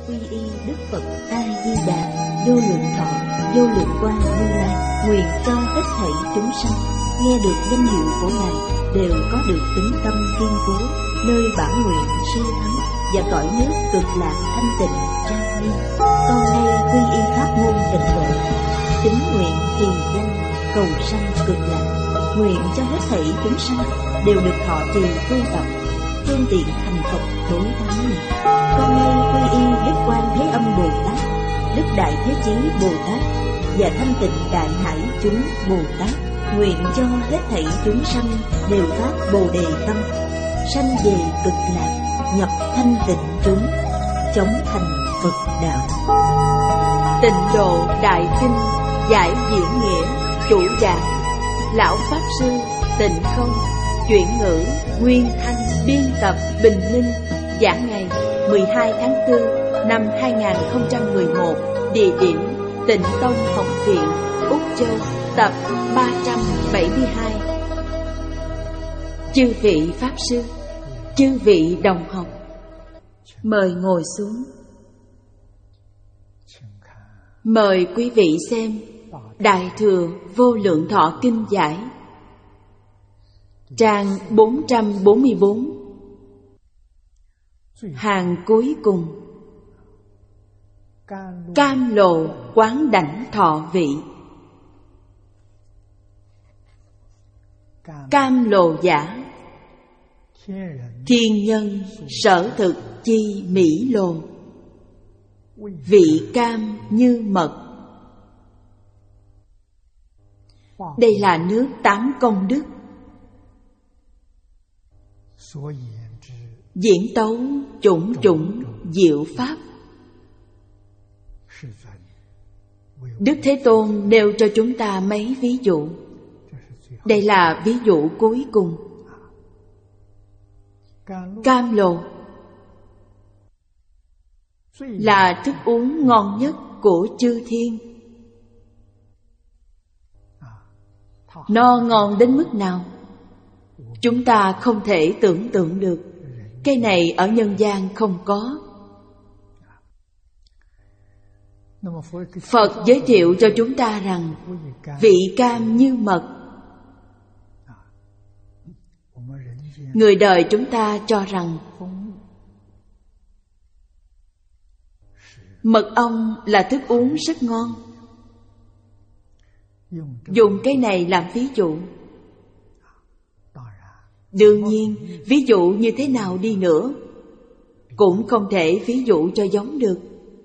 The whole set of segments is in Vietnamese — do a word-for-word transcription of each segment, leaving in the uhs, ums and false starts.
quy y Đức Phật A Di Đà, vô lượng thọ, vô lượng quang Như Lai, nguyện cho hết thảy chúng sanh nghe được danh hiệu của Ngài đều có được tính tâm kiên cố, nơi bản nguyện siêu thắng và cõi nước cực lạc thanh tịnh trang nghiêm. Con nay quy y pháp môn tịnh độ, tín nguyện trì danh cầu sanh cực lạc, nguyện cho hết thảy chúng sanh đều được thọ trì tu tập, phương tiện thành Phật đối thắng. Con nay quy y Đức Quan Thế Âm Bồ Tát, Đức Đại Thế Chí Bồ Tát và Thanh Tịnh Đại Hải chúng Bồ Tát, nguyện cho hết thảy chúng sanh đều phát Bồ Đề tâm, sanh về cực lạc, nhập thanh tịnh chúng, chống thành Phật đạo. Tịnh Độ Đại Kinh giải diễn nghĩa, chủ giảng Lão Pháp Sư Tịnh Không, chuyển ngữ Nguyên Thanh, biên tập Bình Minh, giảng ngày mười hai tháng tư năm hai nghìn không trăm mười một, địa điểm Tịnh Tông Học viện, Úc Châu, tập ba trăm bảy mươi hai. Chư vị Pháp Sư, chư vị đồng học, mời ngồi xuống. Mời quý vị xem Đại Thừa Vô Lượng Thọ Kinh giải, trang bốn trăm bốn mươi bốn, hàng cuối cùng. Cam lộ quán đảnh thọ vị. Cam lộ giả, thiên nhân sở thực chi mỹ lồ. Vị cam như mật. Đây là nước tám công đức. Diễn tấu chủng chủng diệu pháp. Đức Thế Tôn nêu cho chúng ta mấy ví dụ. Đây là ví dụ cuối cùng. Cam lộ là thức uống ngon nhất của chư thiên. Nó ngon đến mức nào chúng ta không thể tưởng tượng được. Cái này ở nhân gian không có. Phật giới thiệu cho chúng ta rằng vị cam như mật. Người đời chúng ta cho rằng mật ong là thức uống rất ngon. Dùng cái này làm ví dụ. Đương nhiên, ví dụ như thế nào đi nữa cũng không thể ví dụ cho giống được.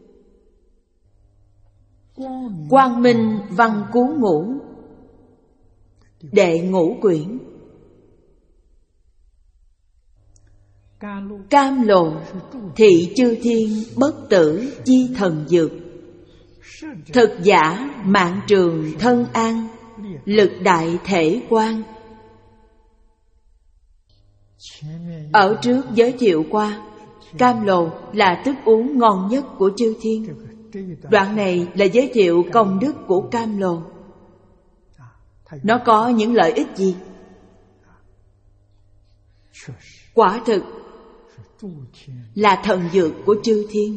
Quang Minh Văn Cú Ngũ, đệ ngũ quyển. Cam lộ thị chư thiên bất tử chi thần dược. Thực giả mạng trường thân an, lực đại thể quan. Ở trước giới thiệu qua, cam lộ là thức uống ngon nhất của chư thiên. Đoạn này là giới thiệu công đức của cam lộ. Nó có những lợi ích gì? Quả thực là thần dược của chư thiên.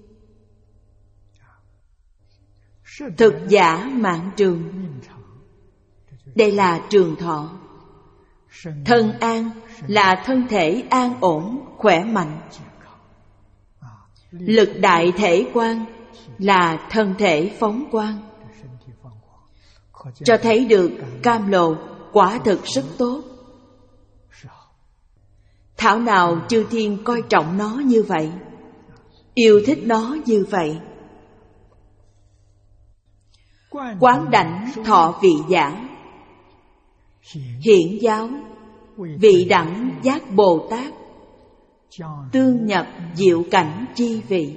Thực giả mạng trường, đây là trường thọ. Thân an là thân thể an ổn, khỏe mạnh. Lực đại thể quan là thân thể phóng quang. Cho thấy được cam lộ quả thực rất tốt. Thảo nào chư thiên coi trọng nó như vậy, yêu thích nó như vậy. Quán đảnh thọ vị giả, hiển giáo vị đẳng giác Bồ Tát, tương nhập diệu cảnh chi vị.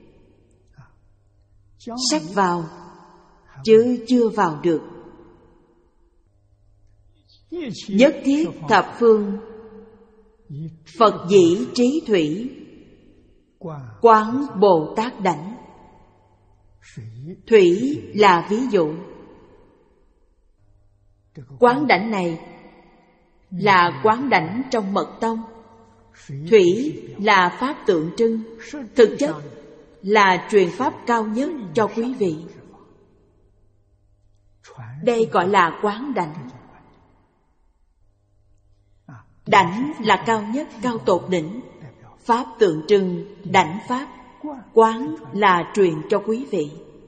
Sách vào chứ chưa vào được. Nhất thiết thập phương Phật dĩ trí thủy, quán Bồ Tát đảnh. Thủy là ví dụ. Quán đảnh này là quán đảnh trong mật tông. Thủy là pháp tượng trưng. Thực chất là truyền pháp cao nhất cho quý vị. Đây gọi là quán đảnh. Đảnh là cao nhất, cao tột đỉnh. Pháp tượng trưng đảnh pháp. Quán là truyền cho quý vị.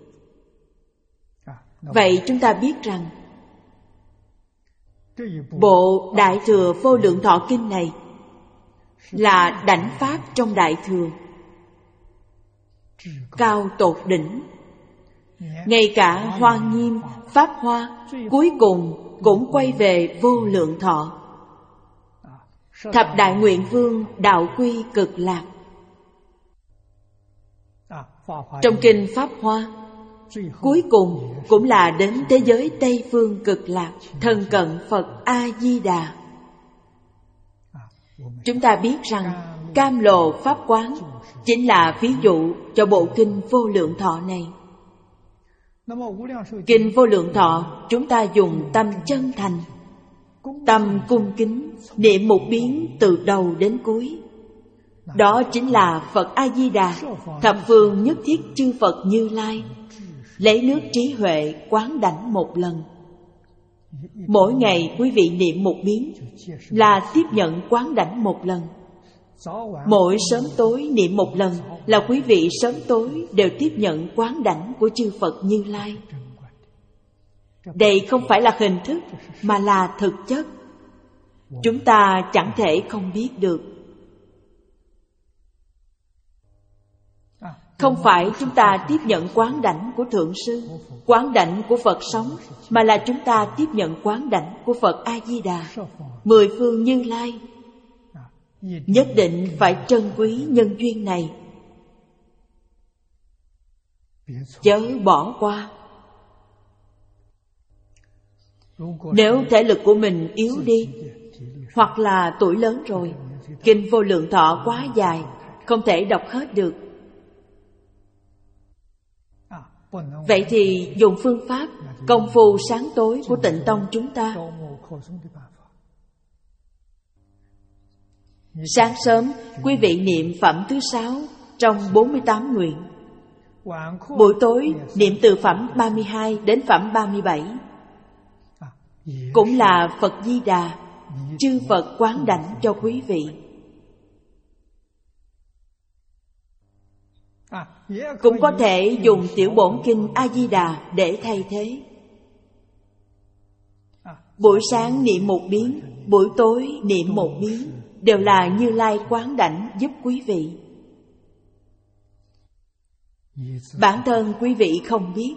Vậy chúng ta biết rằng bộ Đại Thừa Vô Lượng Thọ Kinh này là đảnh pháp trong Đại Thừa, cao tột đỉnh. Ngay cả Hoa Nghiêm, Pháp Hoa cuối cùng cũng quay về vô lượng thọ. Thập Đại Nguyện Vương đạo quy cực lạc. Trong kinh Pháp Hoa, cuối cùng cũng là đến thế giới Tây Phương cực lạc, thân cận Phật A-di-đà. Chúng ta biết rằng Cam Lồ Pháp Quán chính là ví dụ cho bộ kinh Vô Lượng Thọ này. Kinh Vô Lượng Thọ chúng ta dùng tâm chân thành, tâm cung kính, niệm một biến từ đầu đến cuối. Đó chính là Phật A-di-đà, thập phương nhất thiết chư Phật Như Lai, lấy nước trí huệ quán đảnh một lần. Mỗi ngày quý vị niệm một biến là tiếp nhận quán đảnh một lần. Mỗi sớm tối niệm một lần là quý vị sớm tối đều tiếp nhận quán đảnh của chư Phật Như Lai. Đây không phải là hình thức mà là thực chất. Chúng ta chẳng thể không biết được. Không phải chúng ta tiếp nhận quán đảnh của Thượng Sư, quán đảnh của Phật sống, mà là chúng ta tiếp nhận quán đảnh của Phật A-di-đà, mười phương Như Lai. Nhất định phải trân quý nhân duyên này, chớ bỏ qua. Nếu thể lực của mình yếu đi, hoặc là tuổi lớn rồi, kinh Vô Lượng Thọ quá dài, không thể đọc hết được. Vậy thì dùng phương pháp công phu sáng tối của Tịnh Tông chúng ta. Sáng sớm quý vị niệm phẩm thứ sáu trong bốn mươi tám nguyện. Buổi tối niệm từ phẩm ba mươi hai đến phẩm ba mươi bảy. Cũng là Phật Di Đà, chư Phật quán đảnh cho quý vị. Cũng có thể dùng tiểu bổn kinh A-di-đà để thay thế. Buổi sáng niệm một biến, buổi tối niệm một biến, đều là Như Lai quán đảnh giúp quý vị. Bản thân quý vị không biết.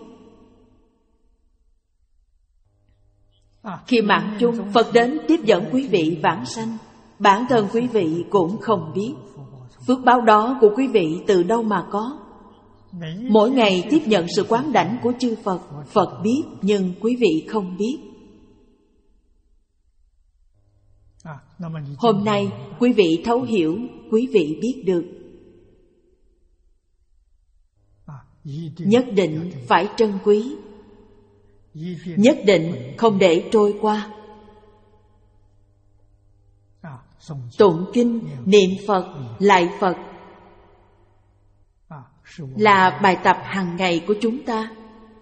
Khi mạng chung Phật đến tiếp dẫn quý vị vãng sanh, bản thân quý vị cũng không biết. Phước báo đó của quý vị từ đâu mà có? Mỗi ngày tiếp nhận sự quán đảnh của chư Phật, Phật biết nhưng quý vị không biết. Hôm nay quý vị thấu hiểu, quý vị biết được. Nhất định phải trân quý, nhất định không để trôi qua. Tụng kinh, niệm Phật, lạy Phật là bài tập hàng ngày của chúng ta.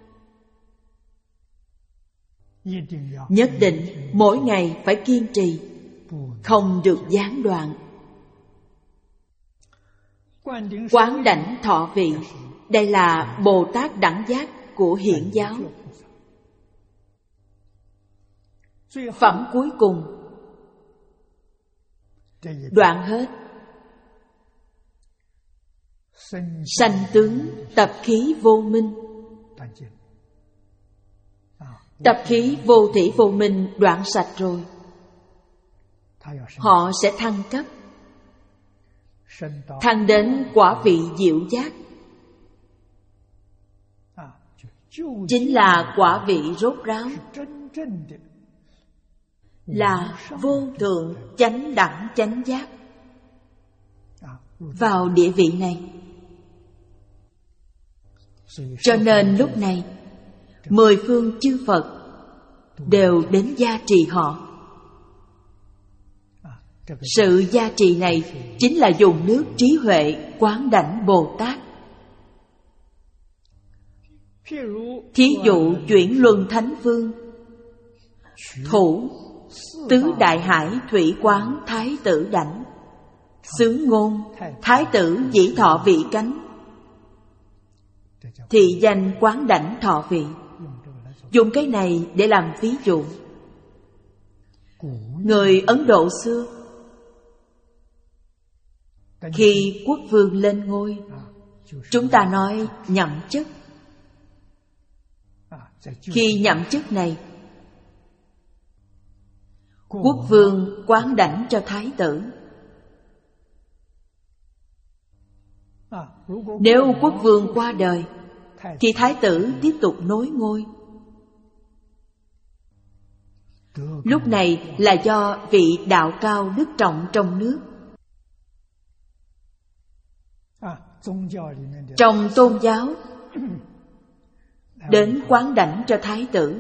Nhất định mỗi ngày phải kiên trì, không được gián đoạn. Quán đảnh thọ vị, đây là Bồ Tát đẳng giác của Hiển giáo. Phẩm cuối cùng đoạn hết. Sanh tướng tập khí vô minh. Tập khí vô thỉ vô minh đoạn sạch rồi, họ sẽ thăng cấp, thăng đến quả vị diệu giác, chính là quả vị rốt ráo, là vô thượng chánh đẳng chánh giác. Vào địa vị này, cho nên lúc này mười phương chư Phật đều đến gia trì họ. Sự gia trì này chính là dùng nước trí huệ quán đảnh Bồ Tát. Thí dụ chuyển luân thánh vương, thủ tứ đại hải thủy quán thái tử đảnh, xứ ngôn thái tử dĩ thọ vị cánh, thị danh quán đảnh thọ vị. Dùng cái này để làm ví dụ. Người Ấn Độ xưa, khi quốc vương lên ngôi, chúng ta nói nhậm chức. Khi nhậm chức này, quốc vương quán đảnh cho thái tử. Nếu quốc vương qua đời, thì thái tử tiếp tục nối ngôi. Lúc này là do vị đạo cao đức trọng trong nước. Trong tôn giáo, đến quán đảnh cho thái tử,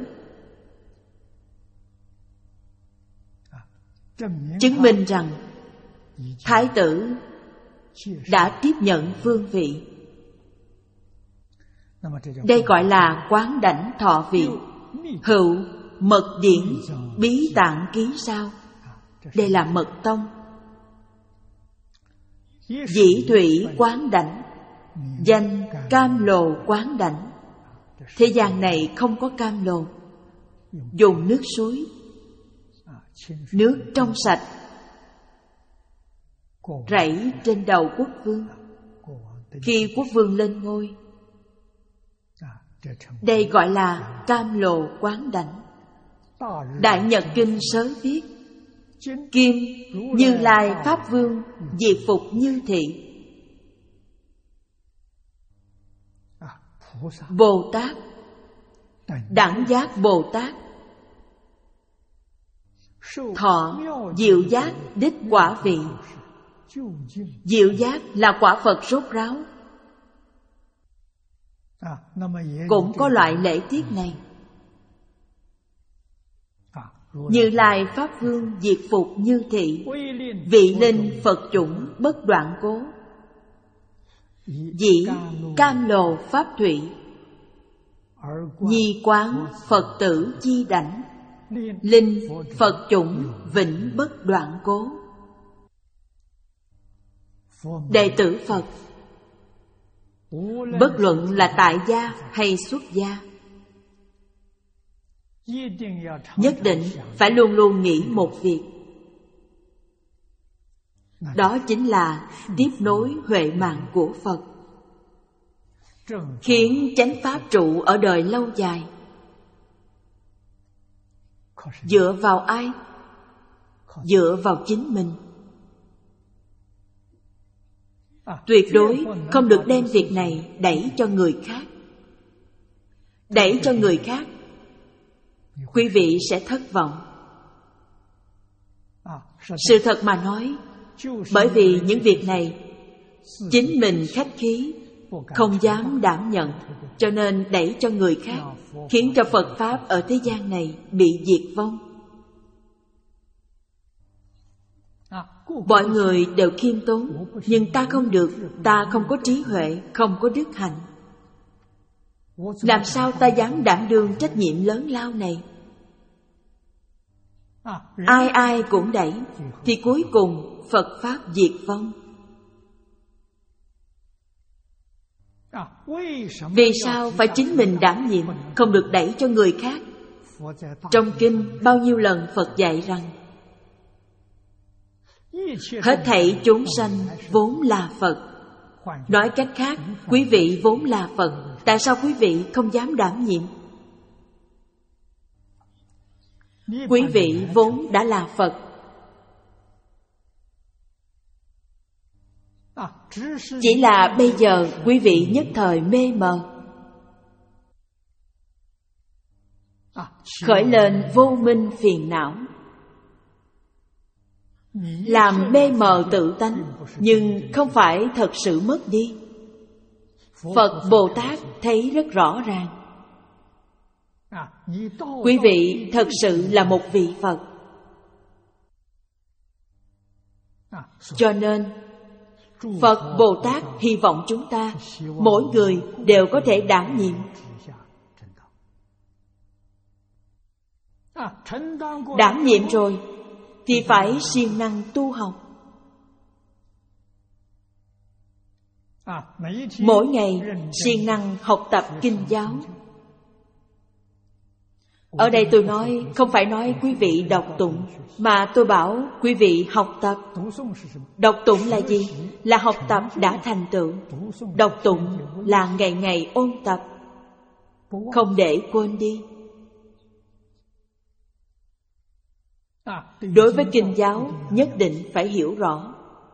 chứng minh rằng thái tử đã tiếp nhận vương vị. Đây gọi là quán đảnh thọ vị. Hữu mật điển bí tạng ký sao. Đây là mật tông. Dĩ thủy quán đảnh, danh cam lồ quán đảnh. Thế gian này không có cam lồ. Dùng nước suối, nước trong sạch, rảy trên đầu quốc vương. Khi quốc vương lên ngôi, đây gọi là cam lồ quán đảnh. Đại Nhật Kinh sớ viết: Kim Như Lai Pháp Vương diệt phục Như Thị. Bồ Tát, Đẳng Giác Bồ Tát, thọ diệu giác đích quả vị. Diệu giác là quả Phật rốt ráo. Cũng có loại lễ tiết này. Như Lai Pháp Vương diệt phục Như Thị, vị linh Phật chủng bất đoạn cố. Dĩ cam lồ pháp thủy, nhi quán Phật tử chi đảnh. Linh Phật chủng vĩnh bất đoạn cố. Đệ tử Phật, bất luận là tại gia hay xuất gia, nhất định phải luôn luôn nghĩ một việc. Đó chính là tiếp nối huệ mạng của Phật, khiến chánh pháp trụ ở đời lâu dài. Dựa vào ai? Dựa vào chính mình. Tuyệt đối không được đem việc này đẩy cho người khác. Đẩy cho người khác, quý vị sẽ thất vọng. Sự thật mà nói, bởi vì những việc này chính mình khách khí, không dám đảm nhận, cho nên đẩy cho người khác, khiến cho Phật Pháp ở thế gian này bị diệt vong. Mọi người đều khiêm tốn, nhưng ta không được, ta không có trí huệ, không có đức hạnh. Làm sao ta dám đảm đương trách nhiệm lớn lao này? Ai ai cũng đẩy, thì cuối cùng Phật Pháp diệt vong. Vì sao phải chính mình đảm nhiệm, không được đẩy cho người khác? Trong kinh bao nhiêu lần Phật dạy rằng hết thảy chúng sanh vốn là Phật. Nói cách khác, quý vị vốn là Phật. Tại sao quý vị không dám đảm nhiệm? Quý vị vốn đã là Phật. Chỉ là bây giờ quý vị nhất thời mê mờ, khởi lên vô minh phiền não, làm mê mờ tự tánh, nhưng không phải thật sự mất đi. Phật Bồ Tát thấy rất rõ ràng. Quý vị thật sự là một vị Phật. Cho nên Phật Bồ Tát hy vọng chúng ta mỗi người đều có thể đảm nhiệm, Đảm nhiệm rồi thì phải siêng năng tu học. Mỗi ngày siêng năng học tập kinh giáo. Ở đây tôi nói không phải nói quý vị đọc tụng, mà tôi bảo quý vị học tập. Đọc tụng là gì? Là học tập đã thành tựu. Đọc tụng là ngày ngày ôn tập, không để quên đi. Đối với kinh giáo nhất định phải hiểu rõ.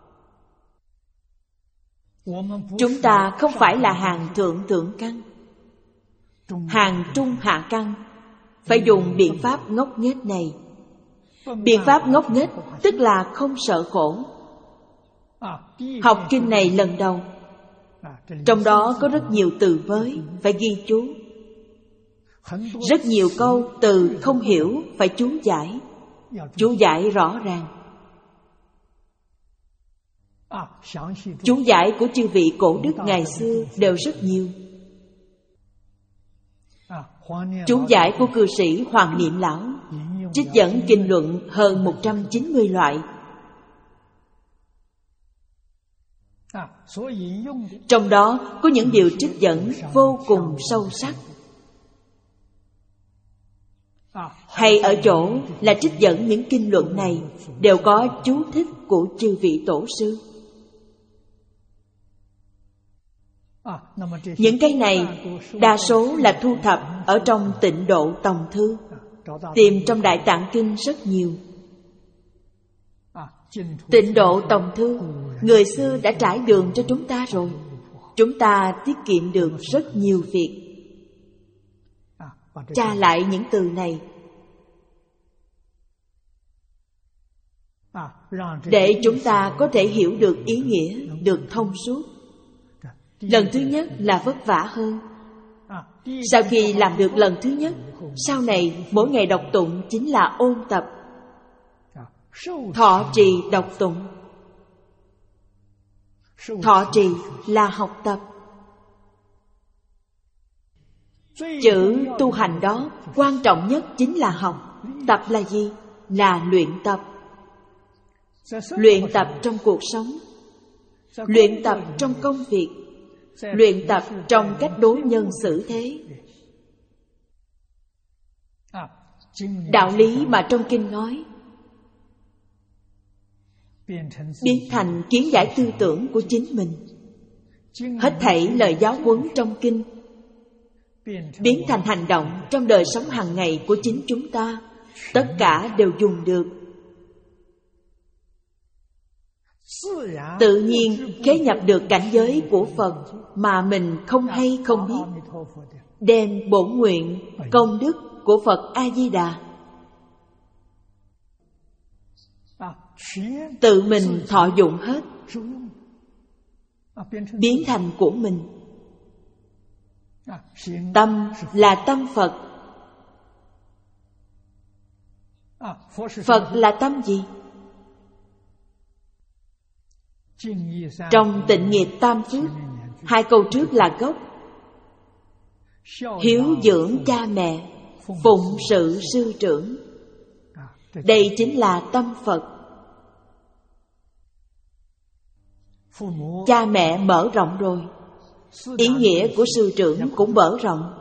Chúng ta không phải là hàng thượng thượng căn, hàng trung hạ căn phải dùng biện pháp ngốc nghếch này. Biện pháp ngốc nghếch tức là không sợ khổ. Học kinh này lần đầu, trong đó có rất nhiều từ mới phải ghi chú. Rất nhiều câu từ không hiểu phải chú giải. Chú giải rõ ràng. Chú giải của chư vị cổ đức ngày xưa đều rất nhiều. Chú giải của cư sĩ Hoàng Niệm Lão trích dẫn kinh luận hơn một trăm chín mươi loại. Trong đó có những điều trích dẫn vô cùng sâu sắc. Hay ở chỗ là trích dẫn những kinh luận này đều có chú thích của chư vị tổ sư. Những cái này đa số là thu thập ở trong Tịnh Độ Tòng Thư. Tìm trong Đại Tạng Kinh rất nhiều. Tịnh Độ Tòng Thư người xưa đã trải đường cho chúng ta rồi. Chúng ta tiết kiệm được rất nhiều việc. Tra lại những từ này để chúng ta có thể hiểu được ý nghĩa, được thông suốt. Lần thứ nhất là vất vả hơn. Sau khi làm được lần thứ nhất, sau này mỗi ngày đọc tụng chính là ôn tập. Thọ trì đọc tụng. Thọ trì là học tập. Chữ tu hành đó quan trọng nhất chính là học. Tập là gì? Là luyện tập. Luyện tập trong cuộc sống, luyện tập trong công việc, luyện tập trong cách đối nhân xử thế. Đạo lý mà trong kinh nói biến thành kiến giải tư tưởng của chính mình. Hết thảy lời giáo huấn trong kinh biến thành hành động trong đời sống hàng ngày của chính chúng ta. Tất cả đều dùng được. Tự nhiên khế nhập được cảnh giới của Phật mà mình không hay không biết, đem bổn nguyện công đức của Phật A-di-đà tự mình thọ dụng hết, biến thành của mình. Tâm là tâm Phật. Phật là tâm gì? Trong Tịnh Nghiệp Tam Phước, hai câu trước là gốc. Hiếu dưỡng cha mẹ, phụng sự sư trưởng. Đây chính là tâm Phật. Cha mẹ mở rộng rồi, ý nghĩa của sư trưởng cũng mở rộng.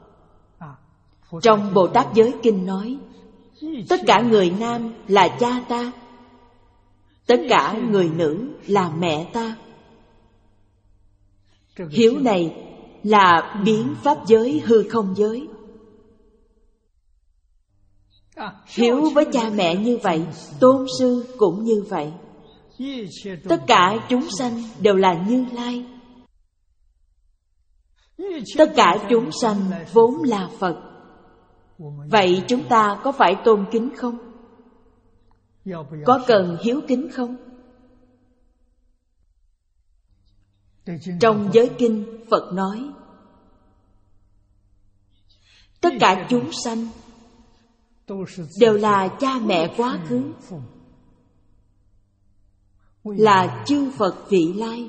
Trong Bồ Tát Giới Kinh nói, tất cả người nam là cha ta, tất cả người nữ là mẹ ta. Hiếu này là biến pháp giới hư không giới. Hiếu với cha mẹ như vậy, tôn sư cũng như vậy. Tất cả chúng sanh đều là Như Lai. Tất cả chúng sanh vốn là Phật. Vậy chúng ta có phải tôn kính không? Có cần hiếu kính không? Trong giới kinh, Phật nói tất cả chúng sanh đều là cha mẹ quá khứ, là chư Phật vị lai.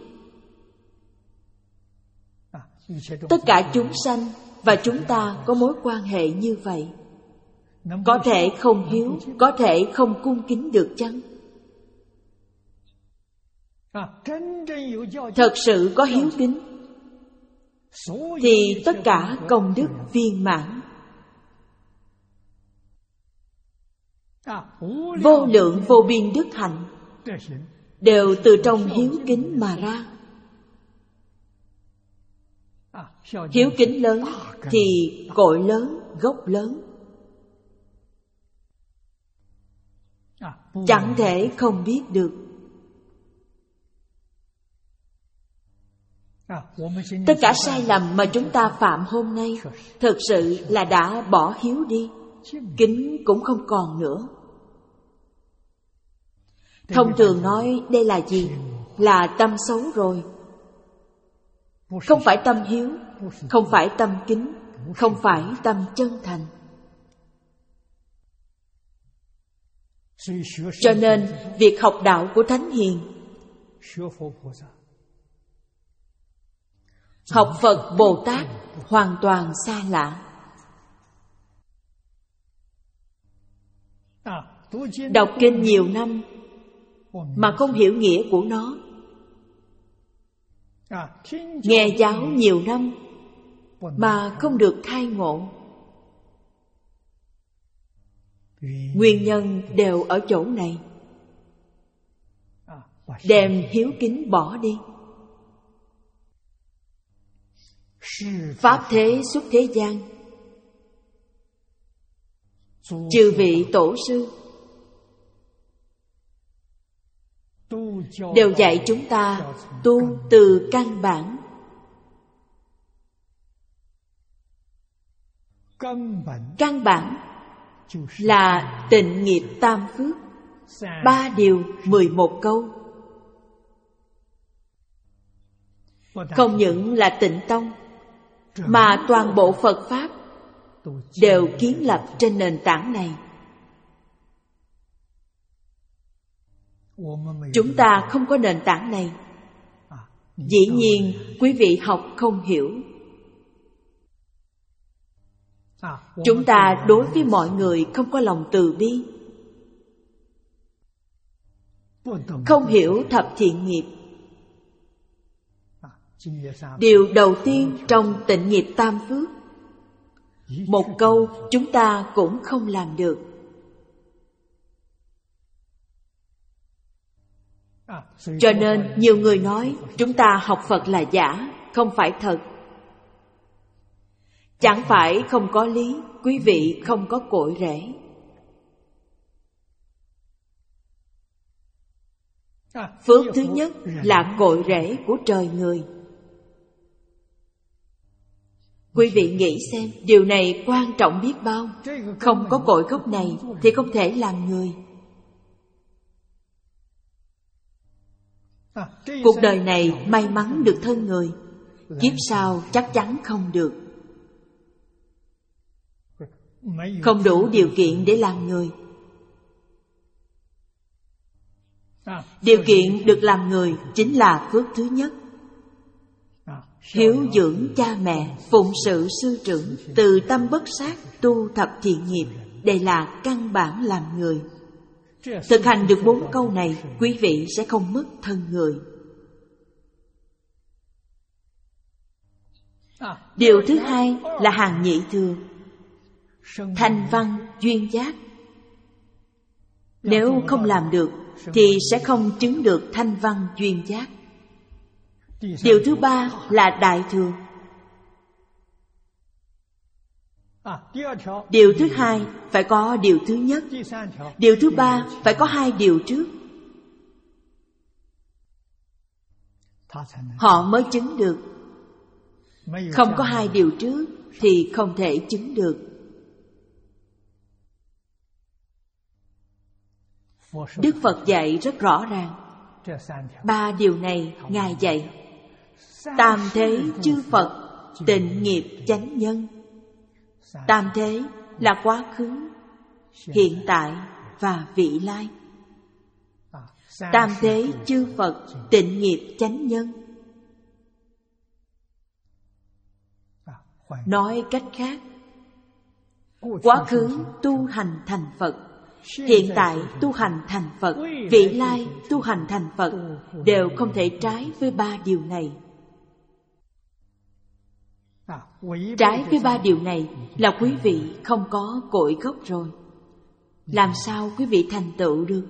Tất cả chúng sanh và chúng ta có mối quan hệ như vậy. Có thể không hiếu, có thể không cung kính được chăng? Thật sự có hiếu kính thì tất cả công đức viên mãn. Vô lượng vô biên đức hạnh đều từ trong hiếu kính mà ra. Hiếu kính lớn thì cội lớn, gốc lớn. Chẳng thể không biết được. Tất cả sai lầm mà chúng ta phạm hôm nay thực sự là đã bỏ hiếu đi. Kính cũng không còn nữa. Thông thường nói đây là gì? Là tâm xấu rồi. Không phải tâm hiếu, không phải tâm kính, không phải tâm chân thành. Cho nên việc học đạo của Thánh Hiền, học Phật Bồ Tát hoàn toàn xa lạ. Đọc kinh nhiều năm mà không hiểu nghĩa của nó, nghe giáo nhiều năm mà không được khai ngộ. Nguyên nhân đều ở chỗ này. Đem hiếu kính bỏ đi. Pháp thế xuất thế gian, chư vị tổ sư đều dạy chúng ta tu từ căn bản. Căn bản là tịnh nghiệp tam phước, ba điều mười một câu. Không những là Tịnh Tông, mà toàn bộ Phật Pháp đều kiến lập trên nền tảng này. Chúng ta không có nền tảng này, dĩ nhiên quý vị học không hiểu. Chúng ta đối với mọi người không có lòng từ bi, không hiểu thập thiện nghiệp. Điều đầu tiên trong tịnh nghiệp tam phước, một câu chúng ta cũng không làm được. Cho nên nhiều người nói chúng ta học Phật là giả, không phải thật. Chẳng phải không có lý, quý vị không có cội rễ. Phước thứ nhất là cội rễ của trời người. Quý vị nghĩ xem, điều này quan trọng biết bao. Không có cội gốc này thì không thể làm người. Cuộc đời này may mắn được thân người, kiếp sau chắc chắn không được. Không đủ điều kiện để làm người. Điều kiện được làm người chính là phước thứ nhất. Hiếu dưỡng cha mẹ, phụng sự sư trưởng, từ tâm bất sát, tu thập thiện nghiệp. Đây là căn bản làm người. Thực hành được bốn câu này, quý vị sẽ không mất thân người. Điều thứ hai là hàng nhị thừa, thanh văn duyên giác. Nếu không làm được thì sẽ không chứng được thanh văn duyên giác. Điều thứ ba là đại thừa. Điều thứ hai phải có điều thứ nhất. Điều thứ ba phải có hai điều trước. Họ mới chứng được. Không có hai điều trước thì không thể chứng được. Đức Phật dạy rất rõ ràng. Ba điều này Ngài dạy: tam thế chư Phật, tịnh nghiệp chánh nhân. Tam thế là quá khứ, hiện tại và vị lai. Tam thế chư Phật, tịnh nghiệp chánh nhân. Nói cách khác, Quá khứ tu hành thành Phật, hiện tại tu hành thành Phật, vị lai tu hành thành Phật, đều không thể trái với ba điều này. Trái với ba điều này là quý vị không có cội gốc rồi. Làm sao quý vị thành tựu được?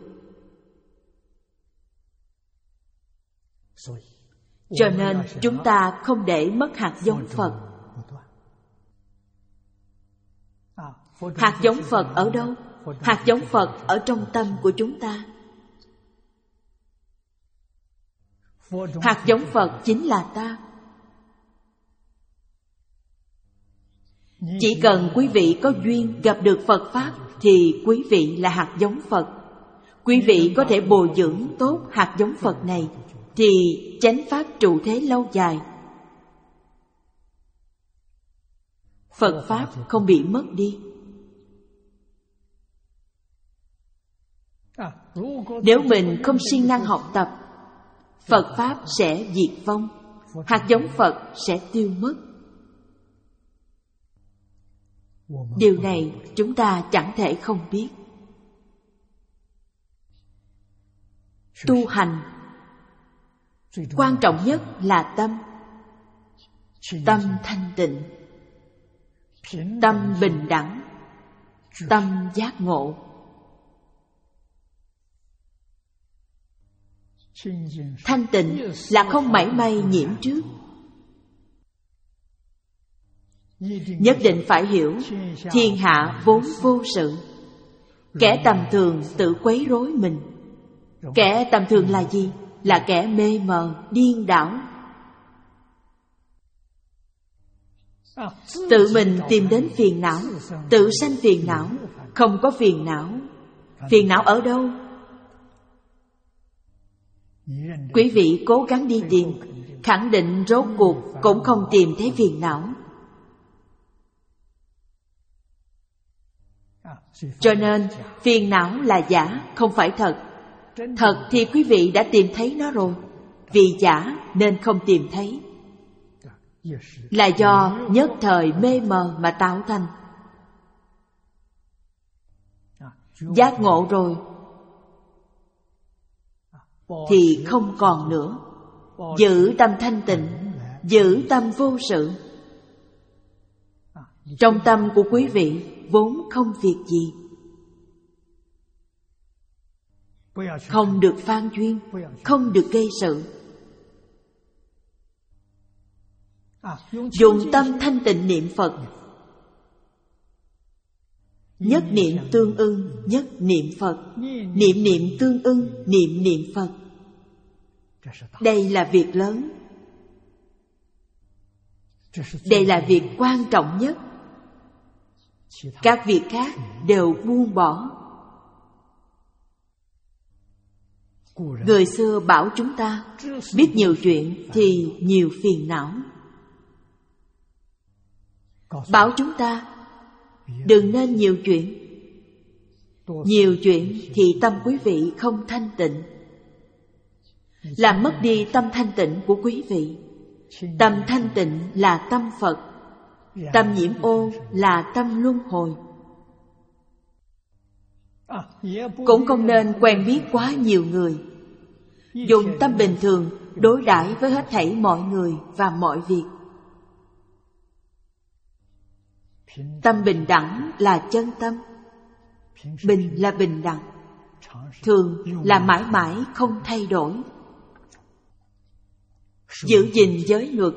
Cho nên chúng ta không để mất hạt giống Phật. Hạt giống Phật ở đâu? Hạt giống Phật ở trong tâm của chúng ta. Hạt giống Phật chính là ta. Chỉ cần quý vị có duyên gặp được Phật Pháp thì quý vị là hạt giống Phật. Quý vị có thể bồi dưỡng tốt hạt giống Phật này thì chánh Pháp trụ thế lâu dài. Phật Pháp không bị mất đi. Nếu mình không siêng năng học tập, Phật Pháp sẽ diệt vong, hạt giống Phật sẽ tiêu mất. Điều này chúng ta chẳng thể không biết. Tu hành quan trọng nhất là tâm. Tâm thanh tịnh, tâm bình đẳng, tâm giác ngộ. Thanh tịnh là không mảy may nhiễm trước. Nhất định phải hiểu thiên hạ vốn vô sự. Kẻ tầm thường tự quấy rối mình. Kẻ tầm thường là gì? Là kẻ mê mờ, điên đảo. Tự mình tìm đến phiền não, tự sanh phiền não. Không có phiền não. Phiền não ở đâu? Quý vị cố gắng đi tìm, khẳng định rốt cuộc cũng không tìm thấy phiền não. Cho nên phiền não là giả, không phải thật. Thật thì quý vị đã tìm thấy nó rồi. Vì giả nên không tìm thấy. Là do nhất thời mê mờ mà tạo thành. Giác ngộ rồi thì không còn nữa. Giữ tâm thanh tịnh, giữ tâm vô sự. Trong tâm của quý vị vốn không việc gì. Không được phan duyên, không được gây sự. Dùng tâm thanh tịnh niệm Phật. Nhất niệm tương ưng, nhất niệm Phật. Niệm niệm tương ưng, niệm niệm Phật. Đây là việc lớn. Đây là việc quan trọng nhất. Các việc khác đều buông bỏ. Người xưa bảo chúng ta biết nhiều chuyện thì nhiều phiền não. Bảo chúng ta đừng nên nhiều chuyện. Nhiều chuyện thì tâm quý vị không thanh tịnh, làm mất đi tâm thanh tịnh của quý vị. Tâm thanh tịnh là tâm Phật. Tâm nhiễm ô là tâm luân hồi. Cũng không nên quen biết quá nhiều người. Dùng tâm bình thường đối đãi với hết thảy mọi người và mọi việc. Tâm bình đẳng là chân tâm. Bình là bình đẳng, thường là mãi mãi không thay đổi. Giữ gìn giới luật,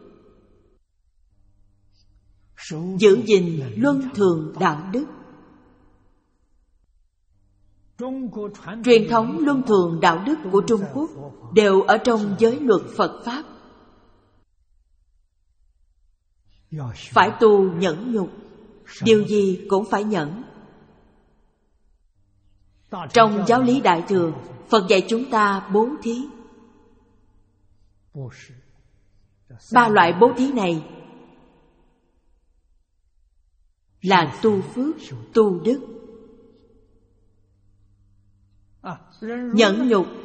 giữ gìn luân thường đạo đức. Truyền thống luân thường đạo đức của Trung Quốc đều ở trong giới luật Phật Pháp. Phải tu nhẫn nhục, điều gì cũng phải nhẫn. Trong giáo lý Đại Thừa, Phật dạy chúng ta bố thí. Ba loại bố thí này là tu phước, tu đức. Nhẫn nhục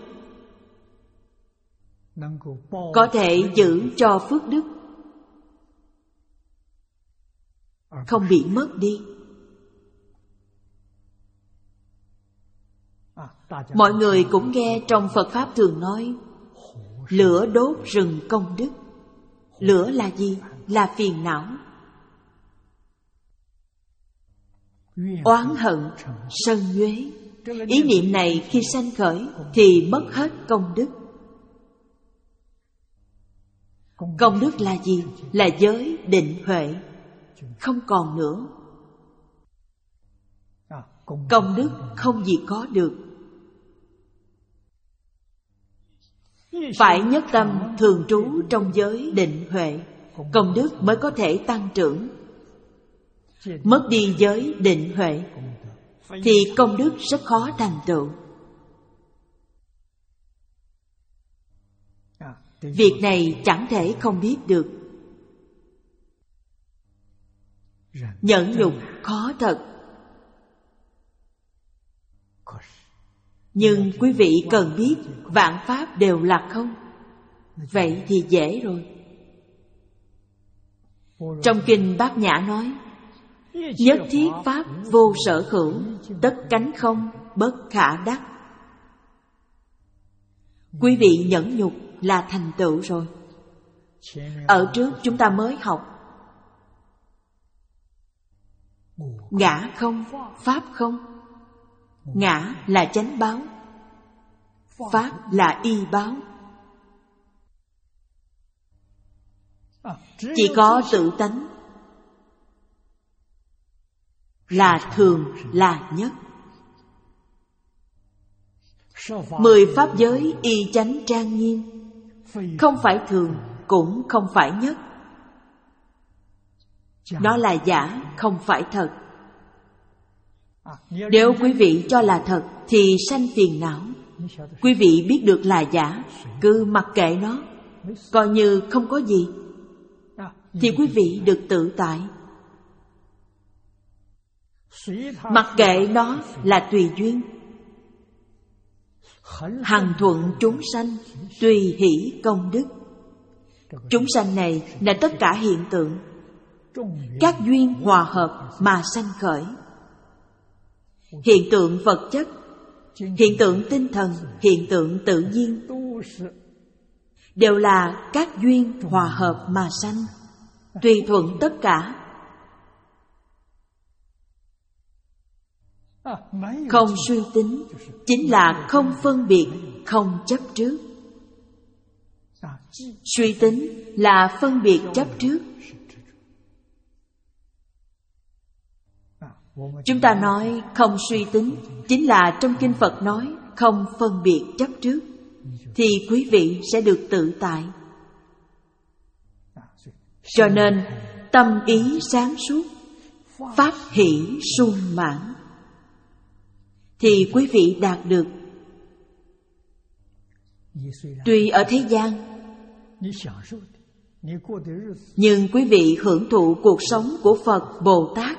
có thể giữ cho phước đức không bị mất đi. Mọi người cũng nghe trong Phật Pháp thường nói, lửa đốt rừng công đức. Lửa là gì? Là phiền não. Oán hận, sân nhuế. Ý niệm này khi sanh khởi thì mất hết công đức. Công đức là gì? Là giới định huệ. Không còn nữa. Công đức không gì có được. Phải nhất tâm thường trú trong giới định huệ, công đức mới có thể tăng trưởng. Mất đi giới định huệ thì công đức rất khó thành tựu. Việc này chẳng thể không biết được. Nhẫn nhục khó thật. Nhưng quý vị cần biết vạn pháp đều là không. Vậy thì dễ rồi. Trong kinh Bát Nhã nói, nhất thiết pháp vô sở hữu, tất cánh không, bất khả đắc. Quý vị nhẫn nhục là thành tựu rồi. Ở trước chúng ta mới học ngã không, pháp không. Ngã là chánh báo, pháp là y báo. Chỉ có tự tánh là thường, là nhất. Mười pháp giới y chánh trang nghiêm, không phải thường, cũng không phải nhất. Nó là giả, không phải thật. Nếu quý vị cho là thật thì sanh phiền não. Quý vị biết được là giả, cứ mặc kệ nó, coi như không có gì, thì quý vị được tự tại. Mặc kệ nó là tùy duyên. Hằng thuận chúng sanh, tùy hỷ công đức. Chúng sanh này là tất cả hiện tượng, các duyên hòa hợp mà sanh khởi. Hiện tượng vật chất, hiện tượng tinh thần, hiện tượng tự nhiên đều là các duyên hòa hợp mà sanh, tùy thuận tất cả. Không suy tính chính là không phân biệt, không chấp trước. Suy tính là phân biệt chấp trước. Chúng ta nói không suy tính chính là trong kinh Phật nói không phân biệt chấp trước, thì quý vị sẽ được tự tại. Cho nên tâm ý sáng suốt, pháp hỷ sung mãn, thì quý vị đạt được. Tuy ở thế gian, nhưng quý vị hưởng thụ cuộc sống của Phật, Bồ Tát.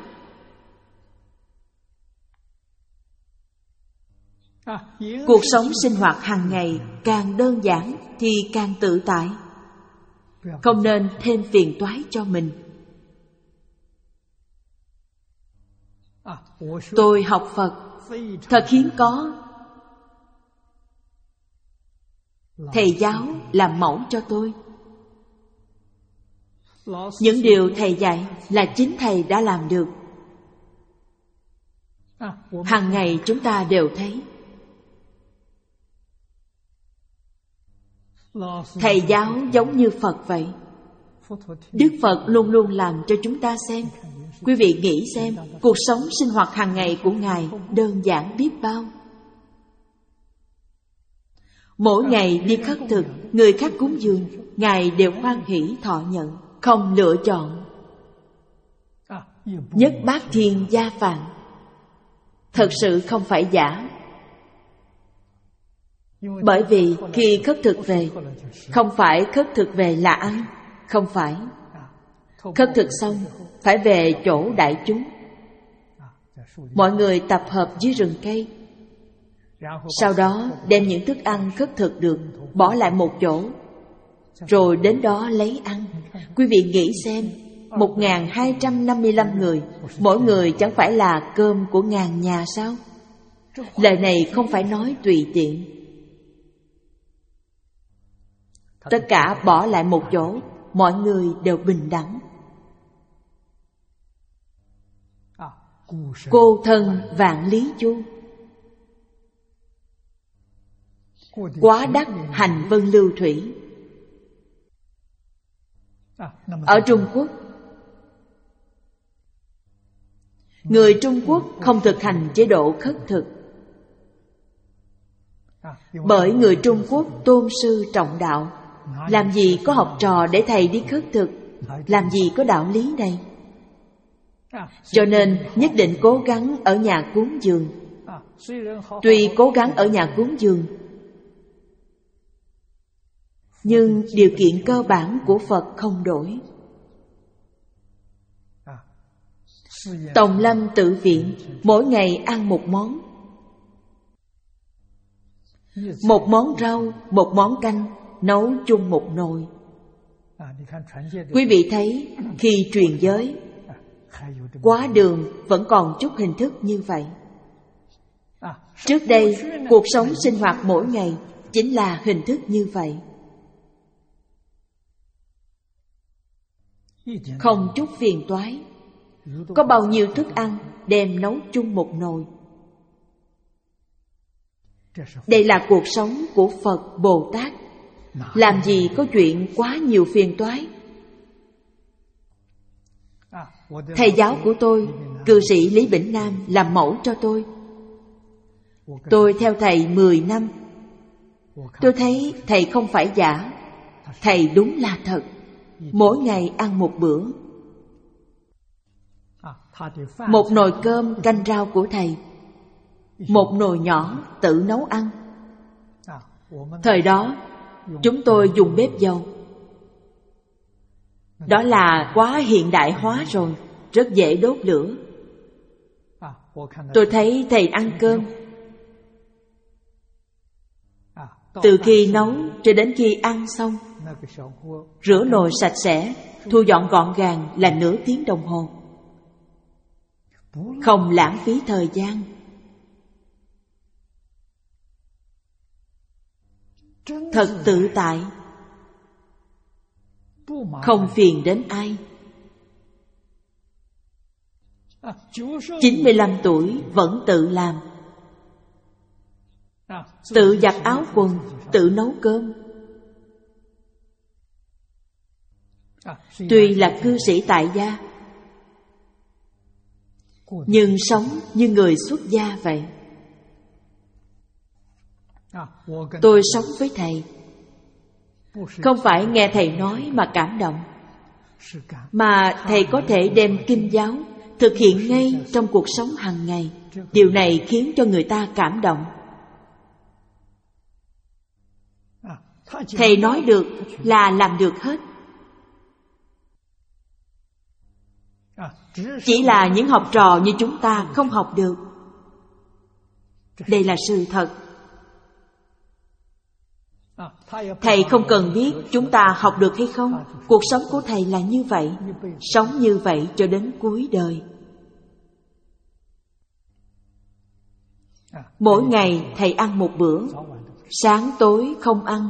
Cuộc sống sinh hoạt hàng ngày càng đơn giản thì càng tự tại. Không nên thêm phiền toái cho mình. Tôi học Phật thật hiếm có. Thầy giáo làm mẫu cho tôi. Những điều thầy dạy là chính thầy đã làm được. Hàng ngày chúng ta đều thấy thầy giáo giống như Phật vậy. Đức Phật luôn luôn làm cho chúng ta xem. Quý vị nghĩ xem, cuộc sống sinh hoạt hàng ngày của Ngài đơn giản biết bao. Mỗi ngày đi khất thực, người khác cúng dường, Ngài đều hoan hỷ thọ nhận, không lựa chọn. Nhất bát thiên gia phạm, thật sự không phải giả. Bởi vì khi khất thực về, không phải khất thực về là ăn, không phải. Khất thực xong phải về chỗ đại chúng. Mọi người tập hợp dưới rừng cây, sau đó đem những thức ăn khất thực được bỏ lại một chỗ, rồi đến đó lấy ăn. Quý vị nghĩ xem, một nghìn hai trăm năm mươi lăm người, mỗi người chẳng phải là cơm của ngàn nhà sao? Lời này không phải nói tùy tiện. Tất cả bỏ lại một chỗ, mọi người đều bình đẳng. Cô thân vạn lý chu, quá đắc hành vân lưu thủy. Ở Trung Quốc, người Trung Quốc không thực hành chế độ khất thực. Bởi người Trung Quốc tôn sư trọng đạo, làm gì có học trò để thầy đi khất thực, làm gì có đạo lý này. Cho nên nhất định cố gắng ở nhà cúng dường. Tuy cố gắng ở nhà cúng dường, nhưng điều kiện cơ bản của Phật không đổi. Tòng lâm tự viện, mỗi ngày ăn một món. Một món rau, một món canh, nấu chung một nồi. Quý vị thấy, khi truyền giới, quá đường vẫn còn chút hình thức như vậy. Trước đây, cuộc sống sinh hoạt mỗi ngày chính là hình thức như vậy. Không chút phiền toái. Có bao nhiêu thức ăn đem nấu chung một nồi. Đây là cuộc sống của Phật Bồ Tát. Làm gì có chuyện quá nhiều phiền toái. Thầy giáo của tôi, cư sĩ Lý Bỉnh Nam làm mẫu cho tôi. Tôi theo thầy mười năm. Tôi thấy thầy không phải giả, thầy đúng là thật. Mỗi ngày ăn một bữa. Một nồi cơm canh rau của thầy, một nồi nhỏ tự nấu ăn. Thời đó chúng tôi dùng bếp dầu. Đó là quá hiện đại hóa rồi, rất dễ đốt lửa. Tôi thấy thầy ăn cơm, từ khi nấu cho đến khi ăn xong, rửa nồi sạch sẽ, thu dọn gọn gàng là nửa tiếng đồng hồ. Không lãng phí thời gian. Thật tự tại, không phiền đến ai. chín mươi lăm tuổi vẫn tự làm, tự giặt áo quần, tự nấu cơm. Tuy là cư sĩ tại gia, nhưng sống như người xuất gia vậy. Tôi sống với thầy, không phải nghe thầy nói mà cảm động, mà thầy có thể đem kinh giáo thực hiện ngay trong cuộc sống hàng ngày. Điều này khiến cho người ta cảm động. Thầy nói được là làm được hết. Chỉ là những học trò như chúng ta không học được. Đây là sự thật. Thầy không cần biết chúng ta học được hay không. Cuộc sống của thầy là như vậy, sống như vậy cho đến cuối đời. Mỗi ngày thầy ăn một bữa, sáng tối không ăn.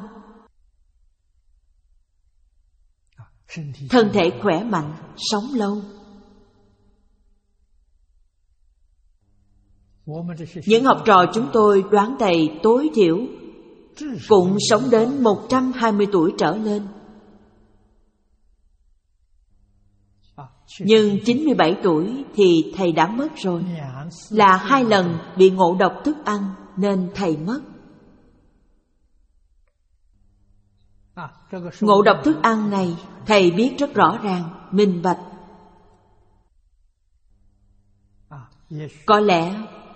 Thân thể khỏe mạnh, sống lâu. Những học trò chúng tôi đoán thầy tối thiểu cũng sống đến một trăm hai mươi tuổi trở lên. Nhưng chín mươi bảy tuổi thì thầy đã mất rồi. Là hai lần bị ngộ độc thức ăn nên thầy mất. Ngộ độc thức ăn này thầy biết rất rõ ràng, minh bạch. Có lẽ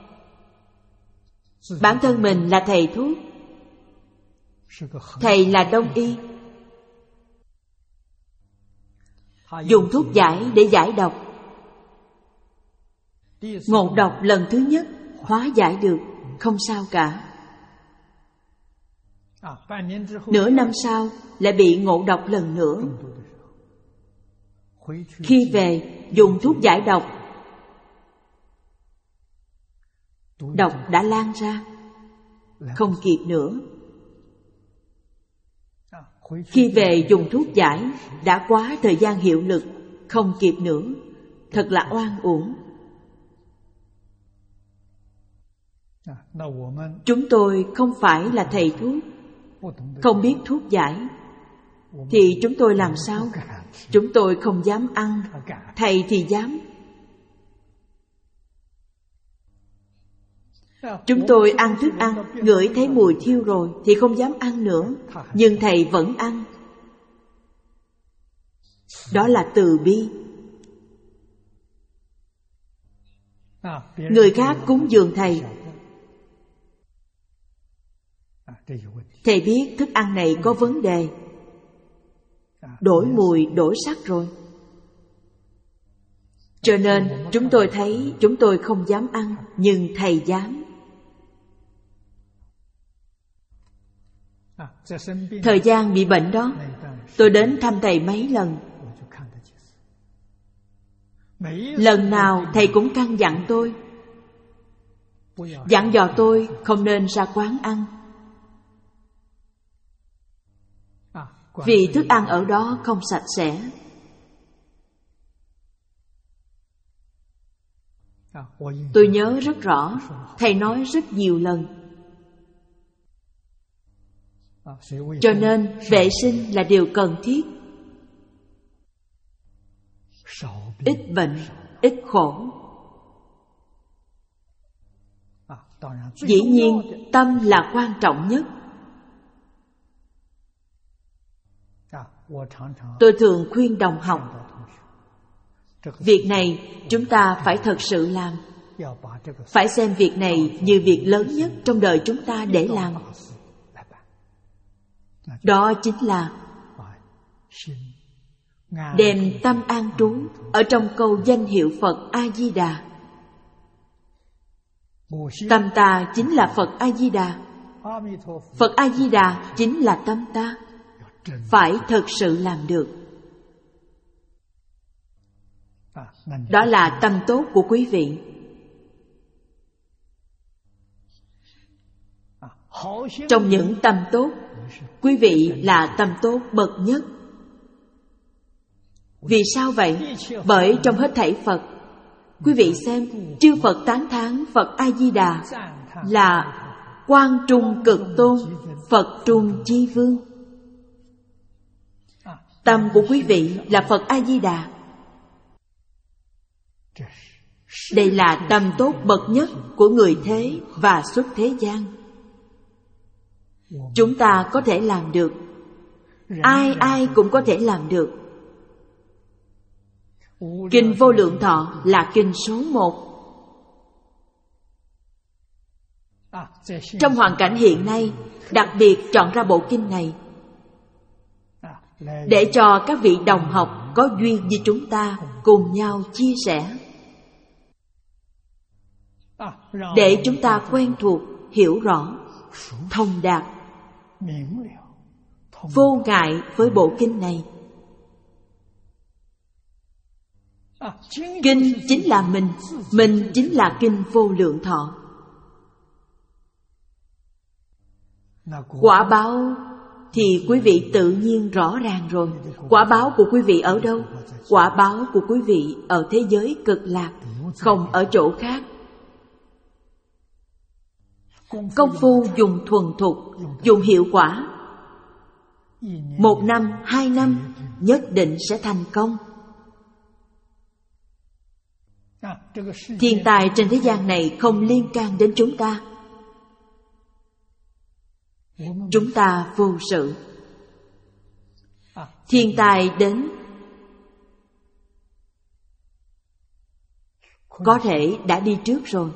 bản thân mình là thầy thuốc, thầy là đông y, dùng thuốc giải để giải độc. Ngộ độc lần thứ nhất hóa giải được, không sao cả. Nửa năm sau lại bị ngộ độc lần nữa. Khi về dùng thuốc giải độc, Độc đã lan ra, không kịp nữa. Khi về dùng thuốc giải, đã quá thời gian hiệu lực, không kịp nữa. Thật là oan uổng. Chúng tôi không phải là thầy thuốc, không biết thuốc giải, thì chúng tôi làm sao? Chúng tôi không dám ăn, thầy thì dám. Chúng tôi ăn thức ăn, ngửi thấy mùi thiêu rồi thì không dám ăn nữa, nhưng thầy vẫn ăn. Đó là từ bi. Người khác cúng dường thầy, thầy biết thức ăn này có vấn đề, đổi mùi, đổi sắc rồi. Cho nên chúng tôi thấy chúng tôi không dám ăn, nhưng thầy dám. Thời gian bị bệnh đó, tôi đến thăm thầy mấy lần. Lần nào thầy cũng căn dặn tôi, dặn dò tôi không nên ra quán ăn, vì thức ăn ở đó không sạch sẽ. Tôi nhớ rất rõ, thầy nói rất nhiều lần. Cho nên vệ sinh là điều cần thiết. Ít bệnh, ít khổ. Dĩ nhiên, tâm là quan trọng nhất. Tôi thường khuyên đồng học, việc này chúng ta phải thật sự làm. Phải xem việc này như việc lớn nhất trong đời chúng ta để làm. Đó chính là đem tâm an trú ở trong câu danh hiệu Phật A-di-đà. Tâm ta chính là Phật A-di-đà. Phật A-di-đà chính là tâm ta. Phải thật sự làm được. Đó là tâm tốt của quý vị. Trong những tâm tốt, quý vị là tâm tốt bậc nhất. Vì sao vậy? Bởi trong hết thảy Phật, quý vị xem, chư Phật tán thán Phật A-di-đà là Quang Trung Cực Tôn, Phật Trung Chi Vương. Tâm của quý vị là Phật A-di-đà. Đây là tâm tốt bậc nhất của người thế và xuất thế gian. Chúng ta có thể làm được. Ai ai cũng có thể làm được. Kinh Vô Lượng Thọ là kinh số một. Trong hoàn cảnh hiện nay, đặc biệt chọn ra bộ kinh này để cho các vị đồng học có duyên với chúng ta cùng nhau chia sẻ, để chúng ta quen thuộc, hiểu rõ, thông đạt, vô ngại với bộ kinh này. Kinh chính là mình, mình chính là kinh Vô Lượng Thọ. Quả báo thì quý vị tự nhiên rõ ràng rồi. Quả báo của quý vị ở đâu? Quả báo của quý vị ở thế giới Cực Lạc, không ở chỗ khác. Công phu dùng thuần thục, dùng hiệu quả, một năm, hai năm nhất định sẽ thành công. Thiên tài trên thế gian này không liên can đến chúng ta. Chúng ta vô sự. Thiên tài đến có thể đã đi trước rồi.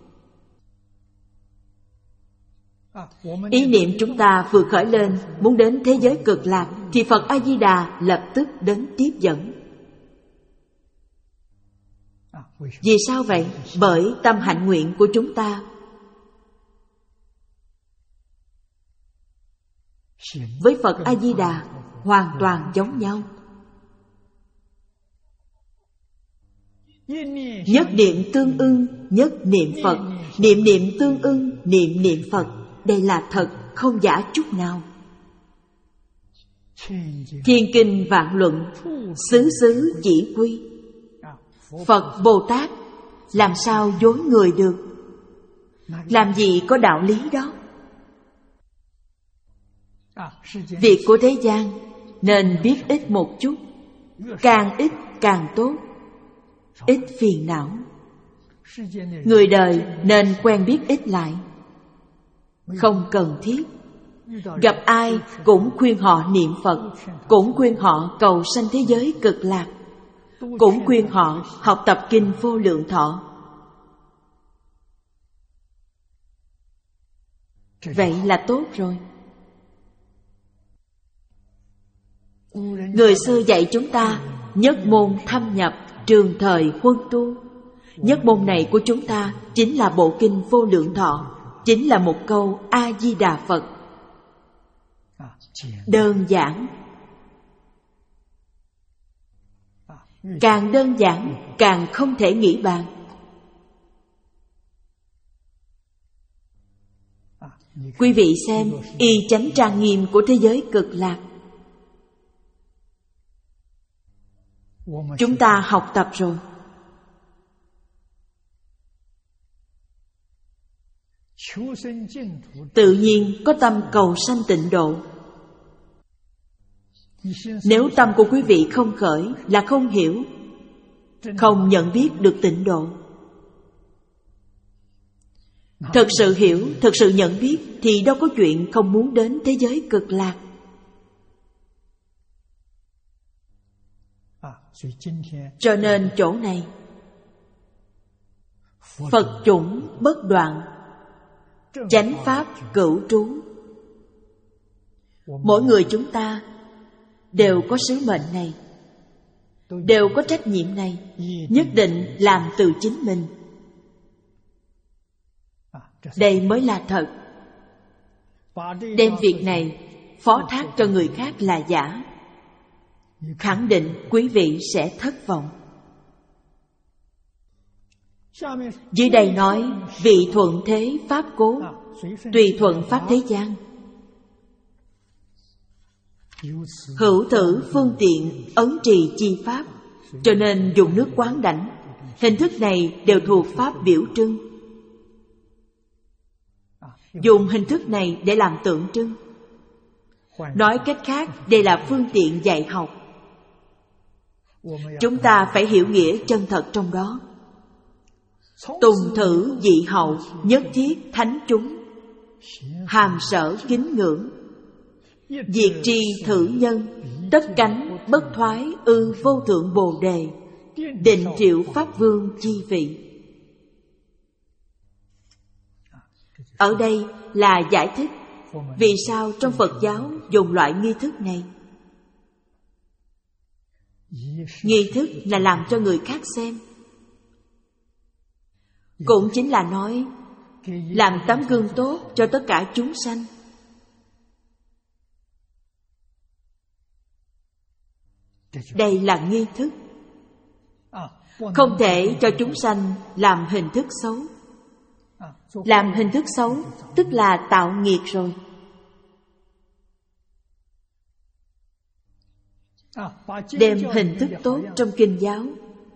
Ý niệm chúng ta vừa khởi lên muốn đến thế giới Cực Lạc thì Phật A-di-đà lập tức đến tiếp dẫn. Vì sao vậy? Bởi tâm hạnh nguyện của chúng ta. Với Phật A-di-đà hoàn toàn giống nhau. Nhất niệm tương ưng, nhất niệm Phật. Niệm niệm tương ưng, niệm niệm Phật. Đây là thật, không giả chút nào. Thiên kinh vạn luận, xứ xứ chỉ quy. Phật Bồ Tát làm sao dối người được? Làm gì có đạo lý đó? Việc của thế gian nên biết ít một chút, càng ít càng tốt, ít phiền não. Người đời nên quen biết ít lại, không cần thiết. Gặp ai cũng khuyên họ niệm Phật, cũng khuyên họ cầu sanh thế giới cực lạc, cũng khuyên họ học tập kinh Vô Lượng Thọ. Vậy là tốt rồi. Người xưa dạy chúng ta nhất môn thâm nhập, trường thời huân tu. Nhất môn này của chúng ta chính là bộ kinh Vô Lượng Thọ, chính là một câu A-di-đà Phật. Đơn giản. Càng đơn giản càng không thể nghĩ bàn. Quý vị xem y chánh trang nghiêm của thế giới cực lạc. Chúng ta học tập rồi. Tự nhiên có tâm cầu sanh tịnh độ. Nếu tâm của quý vị không khởi là không hiểu, không nhận biết được tịnh độ. Thật sự hiểu, thật sự nhận biết thì đâu có chuyện không muốn đến thế giới cực lạc. Cho nên chỗ này Phật chủng bất đoạn, chánh pháp cửu trú. Mỗi người chúng ta đều có sứ mệnh này, đều có trách nhiệm này, nhất định làm từ chính mình. Đây mới là thật. Đem việc này phó thác cho người khác là giả. Khẳng định quý vị sẽ thất vọng. Dưới đây nói vị thuận thế pháp cố, tùy thuận pháp thế gian. Hữu thử phương tiện ấn trì chi pháp, cho nên dùng nước quán đảnh. Hình thức này đều thuộc pháp biểu trưng. Dùng hình thức này để làm tượng trưng. Nói cách khác, đây là phương tiện dạy học. Chúng ta phải hiểu nghĩa chân thật trong đó. Tùng thử dị hậu, nhất thiết thánh chúng, hàm sở kính ngưỡng, diệt tri thử nhân, tất cánh bất thoái ư vô thượng bồ đề, định triệu pháp vương chi vị. Ở đây là giải thích vì sao trong Phật giáo dùng loại nghi thức này. Nghi thức là làm cho người khác xem, cũng chính là nói làm tấm gương tốt cho tất cả chúng sanh. Đây là nghi thức. Không thể cho chúng sanh làm hình thức xấu. Làm hình thức xấu tức là tạo nghiệp rồi. Đem hình thức tốt trong kinh giáo,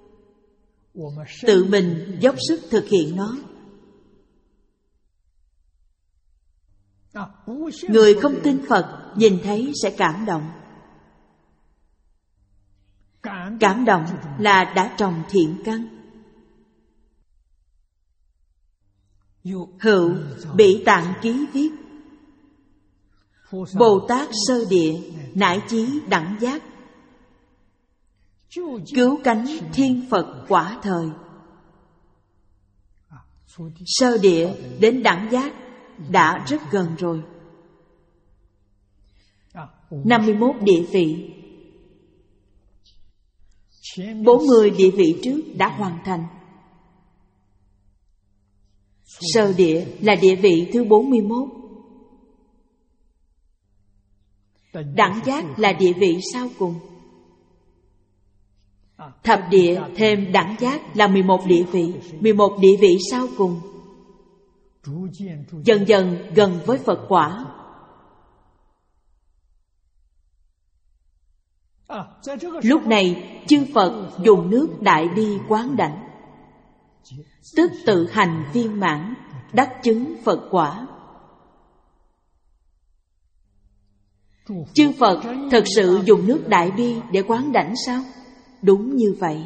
tự mình dốc sức thực hiện nó. Người không tin Phật nhìn thấy sẽ cảm động. Cảm động là đã trồng thiện căn. Hữu Bỉ Tạng Ký viết: Bồ Tát sơ địa nải chí đẳng giác, cứu cánh thiên Phật quả thời. Sơ địa đến đẳng giác đã rất gần rồi. năm mươi mốt địa vị, bốn mươi địa vị trước đã hoàn thành. Sơ địa là địa vị thứ bốn mươi mốt. Đẳng giác là địa vị sau cùng. Thập địa thêm đẳng giác là mười một địa vị. Mười một địa vị sau cùng dần dần gần với Phật quả. Lúc này chư Phật dùng nước Đại Bi quán đảnh, tức tự hành viên mãn, đắc chứng Phật quả. Chư Phật thật sự dùng nước Đại Bi để quán đảnh sao? Đúng như vậy.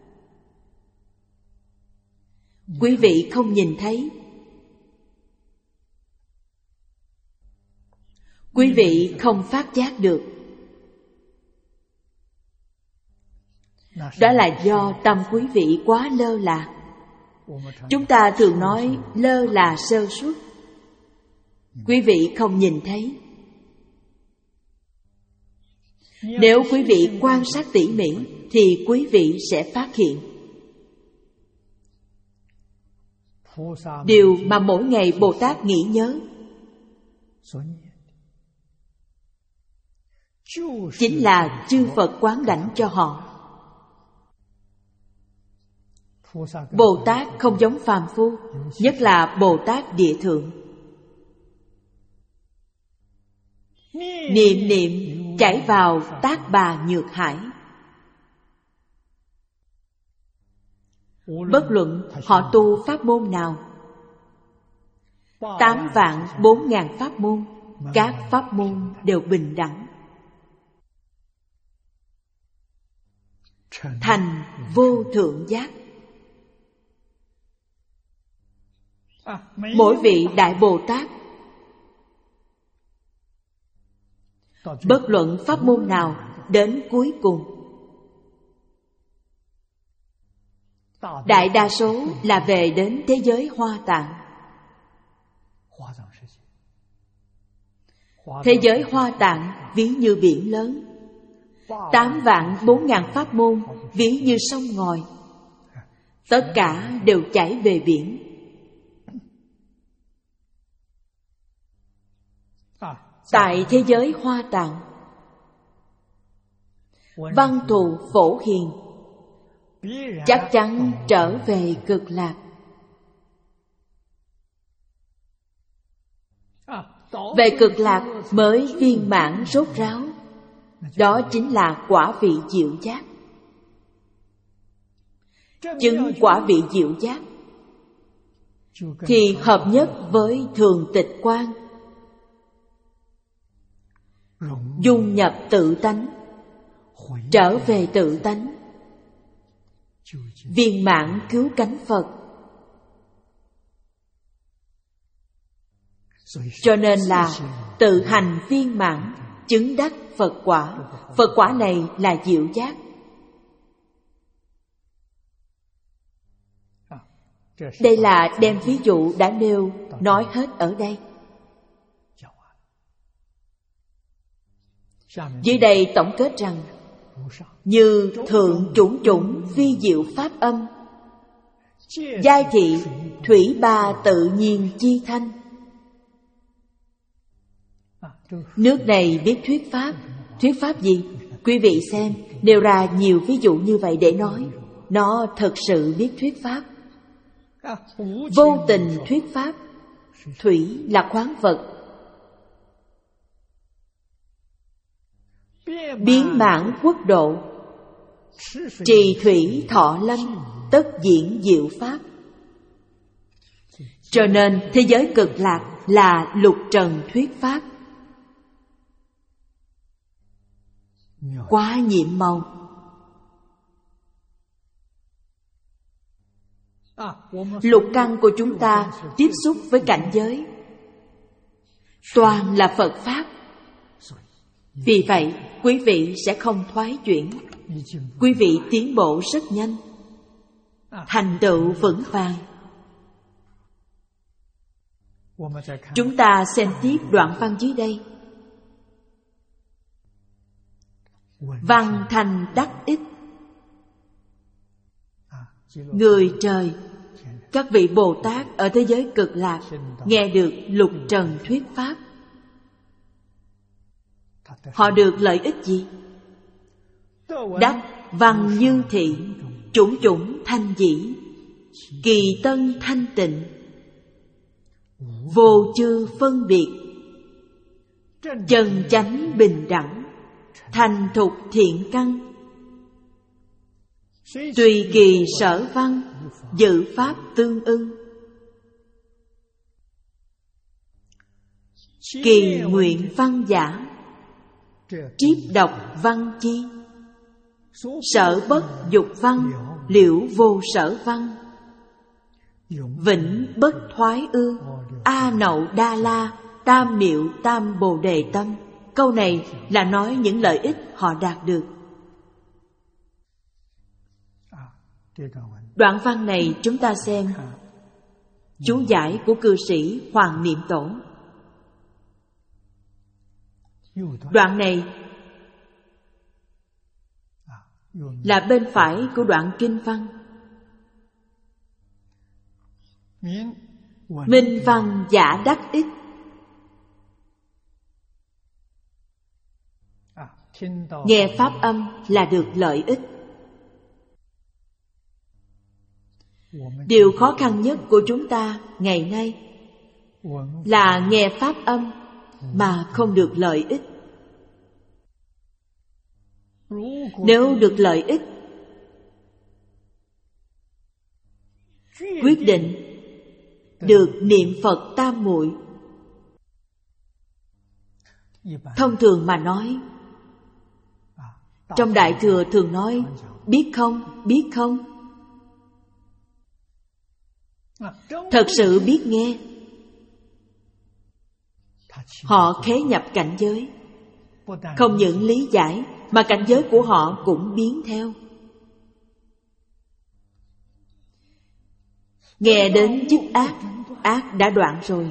Quý vị không nhìn thấy, quý vị không phát giác được. Đó là do tâm quý vị quá lơ là. Chúng ta thường nói lơ là sơ suất. Quý vị không nhìn thấy. Nếu quý vị quan sát tỉ mỉ thì quý vị sẽ phát hiện điều mà mỗi ngày Bồ Tát nghĩ nhớ chính là chư Phật quán đảnh cho họ. Bồ Tát không giống phàm phu, nhất là Bồ Tát Địa Thượng. Niệm niệm chảy vào Tác Bà Nhược Hải. Bất luận họ tu pháp môn nào, tám vạn bốn ngàn pháp môn, các pháp môn đều bình đẳng, thành vô thượng giác. Mỗi vị Đại Bồ Tát, bất luận pháp môn nào, đến cuối cùng đại đa số là về đến thế giới Hoa Tạng. Thế giới Hoa Tạng ví như biển lớn, tám vạn bốn ngàn pháp môn ví như sông ngòi, tất cả đều chảy về biển. Tại thế giới Hoa Tạng, văn thù phổ hiền chắc chắn trở về Cực Lạc. Về Cực Lạc mới viên mãn rốt ráo. Đó chính là quả vị diệu giác. Chứng quả vị diệu giác thì hợp nhất với thường tịch quan, dung nhập tự tánh, trở về tự tánh, viên mãn cứu cánh Phật. Cho nên là tự hành viên mãn, chứng đắc Phật quả. Phật quả này là diệu giác. Đây là đem ví dụ đã nêu, nói hết ở đây. Dưới đây tổng kết rằng, như thượng chủng chủng phi diệu pháp âm, giai thị thủy ba tự nhiên chi thanh. Nước này biết thuyết pháp. Thuyết pháp gì? Quý vị xem, nêu ra nhiều ví dụ như vậy để nói, nó thật sự biết thuyết pháp. Vô tình thuyết pháp. Thủy là khoáng vật. Biến mãn quốc độ, trì thủy thọ lâm, tất diễn diệu pháp. Cho nên thế giới Cực Lạc là lục trần thuyết pháp. Quá nhiệm màu. Lục căn của chúng ta tiếp xúc với cảnh giới toàn là Phật pháp. Vì vậy quý vị sẽ không thoái chuyển. Quý vị tiến bộ rất nhanh, thành tựu vững vàng. Chúng ta xem tiếp đoạn văn dưới đây. Văn thành đắc ích. Người trời, các vị Bồ Tát ở thế giới Cực Lạc nghe được lục trần thuyết pháp, họ được lợi ích gì? Đắc văn như thị, chủng chủng thanh dĩ, kỳ tân thanh tịnh, vô chư phân biệt, chân chánh bình đẳng, thành thục thiện căn, tùy kỳ sở văn, dự pháp tương ưng, kỳ nguyện văn giả, triếp đọc văn chi, sở bất dục văn, liễu vô sở văn, vĩnh bất thoái ư, a nậu đa la, tam miệu tam bồ đề tâm. Câu này là nói những lợi ích họ đạt được. Đoạn văn này chúng ta xem chú giải của cư sĩ Hoàng Niệm Tổ. Đoạn này là bên phải của đoạn kinh văn. Minh văn giả đắc ích. Nghe pháp âm là được lợi ích. Điều khó khăn nhất của chúng ta ngày nay là nghe pháp âm mà không được lợi ích. Nếu được lợi ích, quyết định được niệm Phật tam muội. Thông thường mà nói, trong Đại Thừa thường nói biết không, biết không. Thật sự biết nghe, họ khế nhập cảnh giới. Không những lý giải mà cảnh giới của họ cũng biến theo. Nghe đến dứt ác, ác đã đoạn rồi.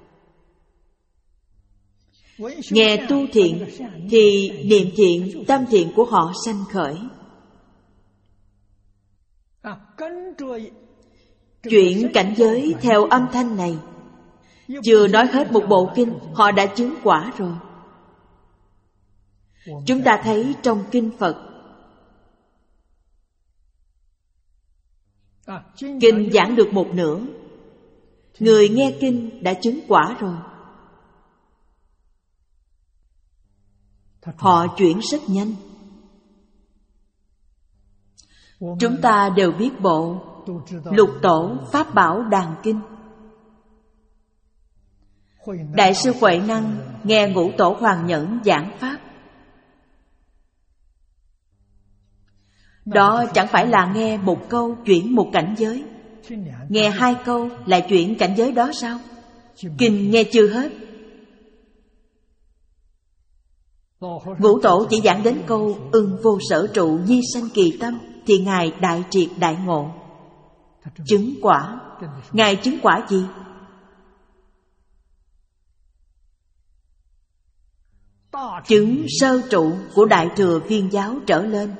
Nghe tu thiện thì niệm thiện, tâm thiện của họ sanh khởi. Chuyển cảnh giới theo âm thanh này. Chưa nói hết một bộ kinh, họ đã chứng quả rồi. Chúng ta thấy trong kinh Phật, kinh giảng được một nửa, người nghe kinh đã chứng quả rồi. Họ chuyển rất nhanh. Chúng ta đều biết bộ Lục Tổ Pháp Bảo Đàn Kinh. Đại sư Huệ Năng nghe Ngũ Tổ Hoàng Nhẫn giảng Pháp. Đó chẳng phải là nghe một câu chuyển một cảnh giới. Nghe hai câu lại chuyển cảnh giới đó sao? Kinh nghe chưa hết. Ngũ Tổ chỉ giảng đến câu ưng vô sở trụ nhi sanh kỳ tâm thì Ngài đại triệt đại ngộ, chứng quả. Ngài chứng quả gì? Chứng sơ trụ của Đại Thừa Viên Giáo trở lên.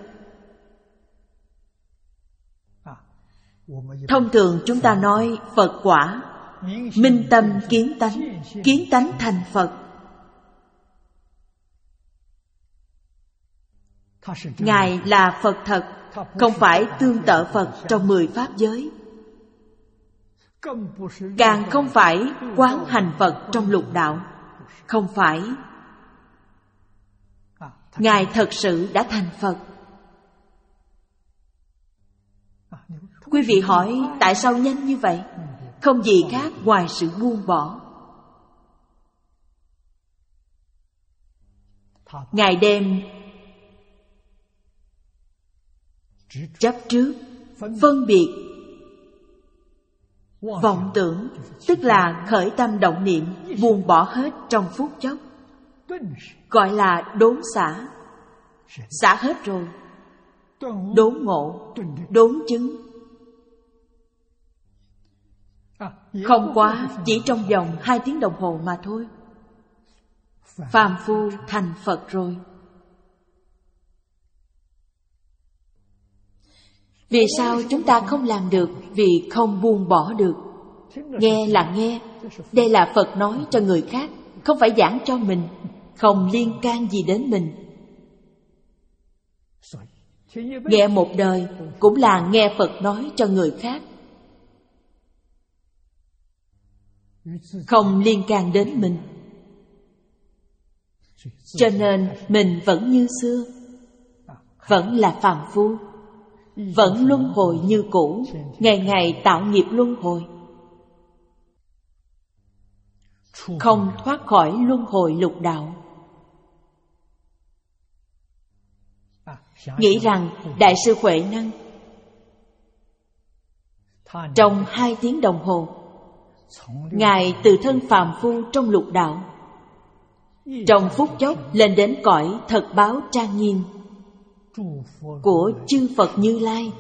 Thông thường chúng ta nói Phật quả, minh tâm kiến tánh, kiến tánh thành Phật. Ngài là Phật thật, không phải tương tự Phật trong mười pháp giới, càng không phải quán hành Phật trong lục đạo. Không phải. Ngài thật sự đã thành Phật. Quý vị hỏi tại sao nhanh như vậy? Không gì khác ngoài sự buông bỏ. Ngài đem chấp trước, phân biệt, vọng tưởng, tức là khởi tâm động niệm, buông bỏ hết trong phút chốc, gọi là đốn xả. Xả hết rồi, đốn ngộ, đốn chứng. Không quá chỉ trong vòng hai tiếng đồng hồ mà thôi, phàm phu thành Phật rồi. Vì sao chúng ta không làm được? Vì không buông bỏ được. Nghe là nghe, đây là Phật nói cho người khác, không phải giảng cho mình, không liên can gì đến mình. Nghe một đời cũng là nghe Phật nói cho người khác, không liên can đến mình. Cho nên mình vẫn như xưa, vẫn là phàm phu, vẫn luân hồi như cũ, ngày ngày tạo nghiệp luân hồi, không thoát khỏi luân hồi lục đạo. Nghĩ rằng Đại sư Huệ Năng trong hai tiếng đồng hồ, Ngài từ thân phàm phu trong lục đạo, trong phút chốc lên đến cõi thật báo trang nghiêm của chư Phật Như Lai.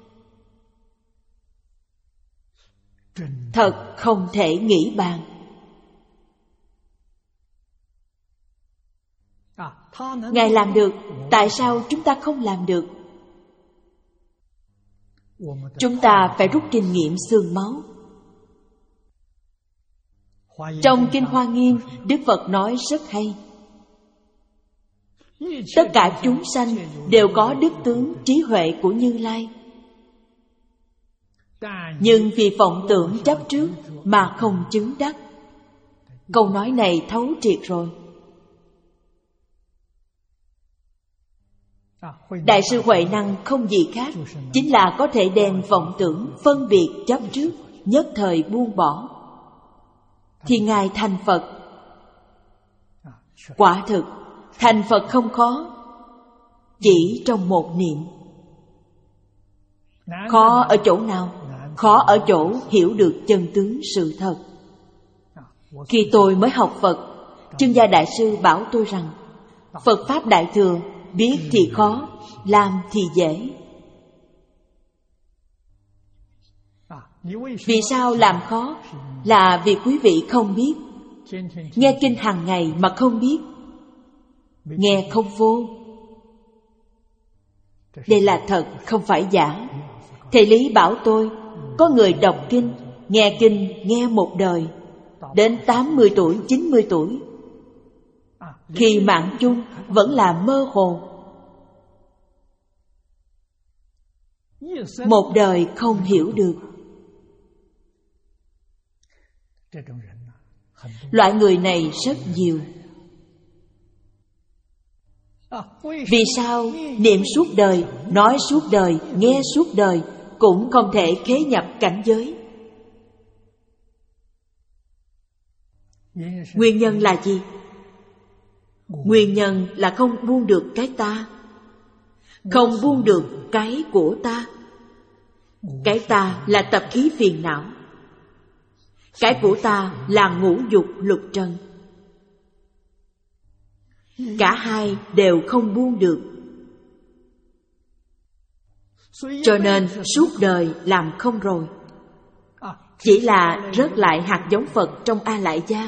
Thật không thể nghĩ bàn. Ngài làm được, tại sao chúng ta không làm được? Chúng ta phải rút kinh nghiệm xương máu. Trong Kinh Hoa Nghiêm, Đức Phật nói rất hay. Tất cả chúng sanh đều có đức tướng trí huệ của Như Lai, nhưng vì vọng tưởng chấp trước mà không chứng đắc. Câu nói này thấu triệt rồi. Đại sư Huệ Năng không gì khác, chính là có thể đem vọng tưởng, phân biệt, chấp trước nhất thời buông bỏ, thì Ngài thành Phật. Quả thực, thành Phật không khó, chỉ trong một niệm. Khó ở chỗ nào? Khó ở chỗ hiểu được chân tướng sự thật. Khi tôi mới học Phật, Trương Gia Đại Sư bảo tôi rằng Phật Pháp Đại Thừa, biết thì khó, làm thì dễ. Vì sao làm khó? Là vì quý vị không biết. Nghe kinh hàng ngày mà không biết, nghe không vô. Đây là thật, không phải giả. Thầy Lý bảo tôi, có người đọc kinh, nghe kinh, nghe một đời, đến tám mươi tuổi, chín mươi tuổi, khi mạng chung vẫn là mơ hồ. Một đời không hiểu được. Loại người này rất nhiều. Vì sao niệm suốt đời, nói suốt đời, nghe suốt đời cũng không thể khế nhập cảnh giới? Nguyên nhân là gì? Nguyên nhân là không buông được cái ta, không buông được cái của ta. Cái ta là tập khí phiền não, cái của ta là ngũ dục lục trần. Cả hai đều không buông được. Cho nên suốt đời làm không rồi, chỉ là rớt lại hạt giống Phật trong A Lại Gia.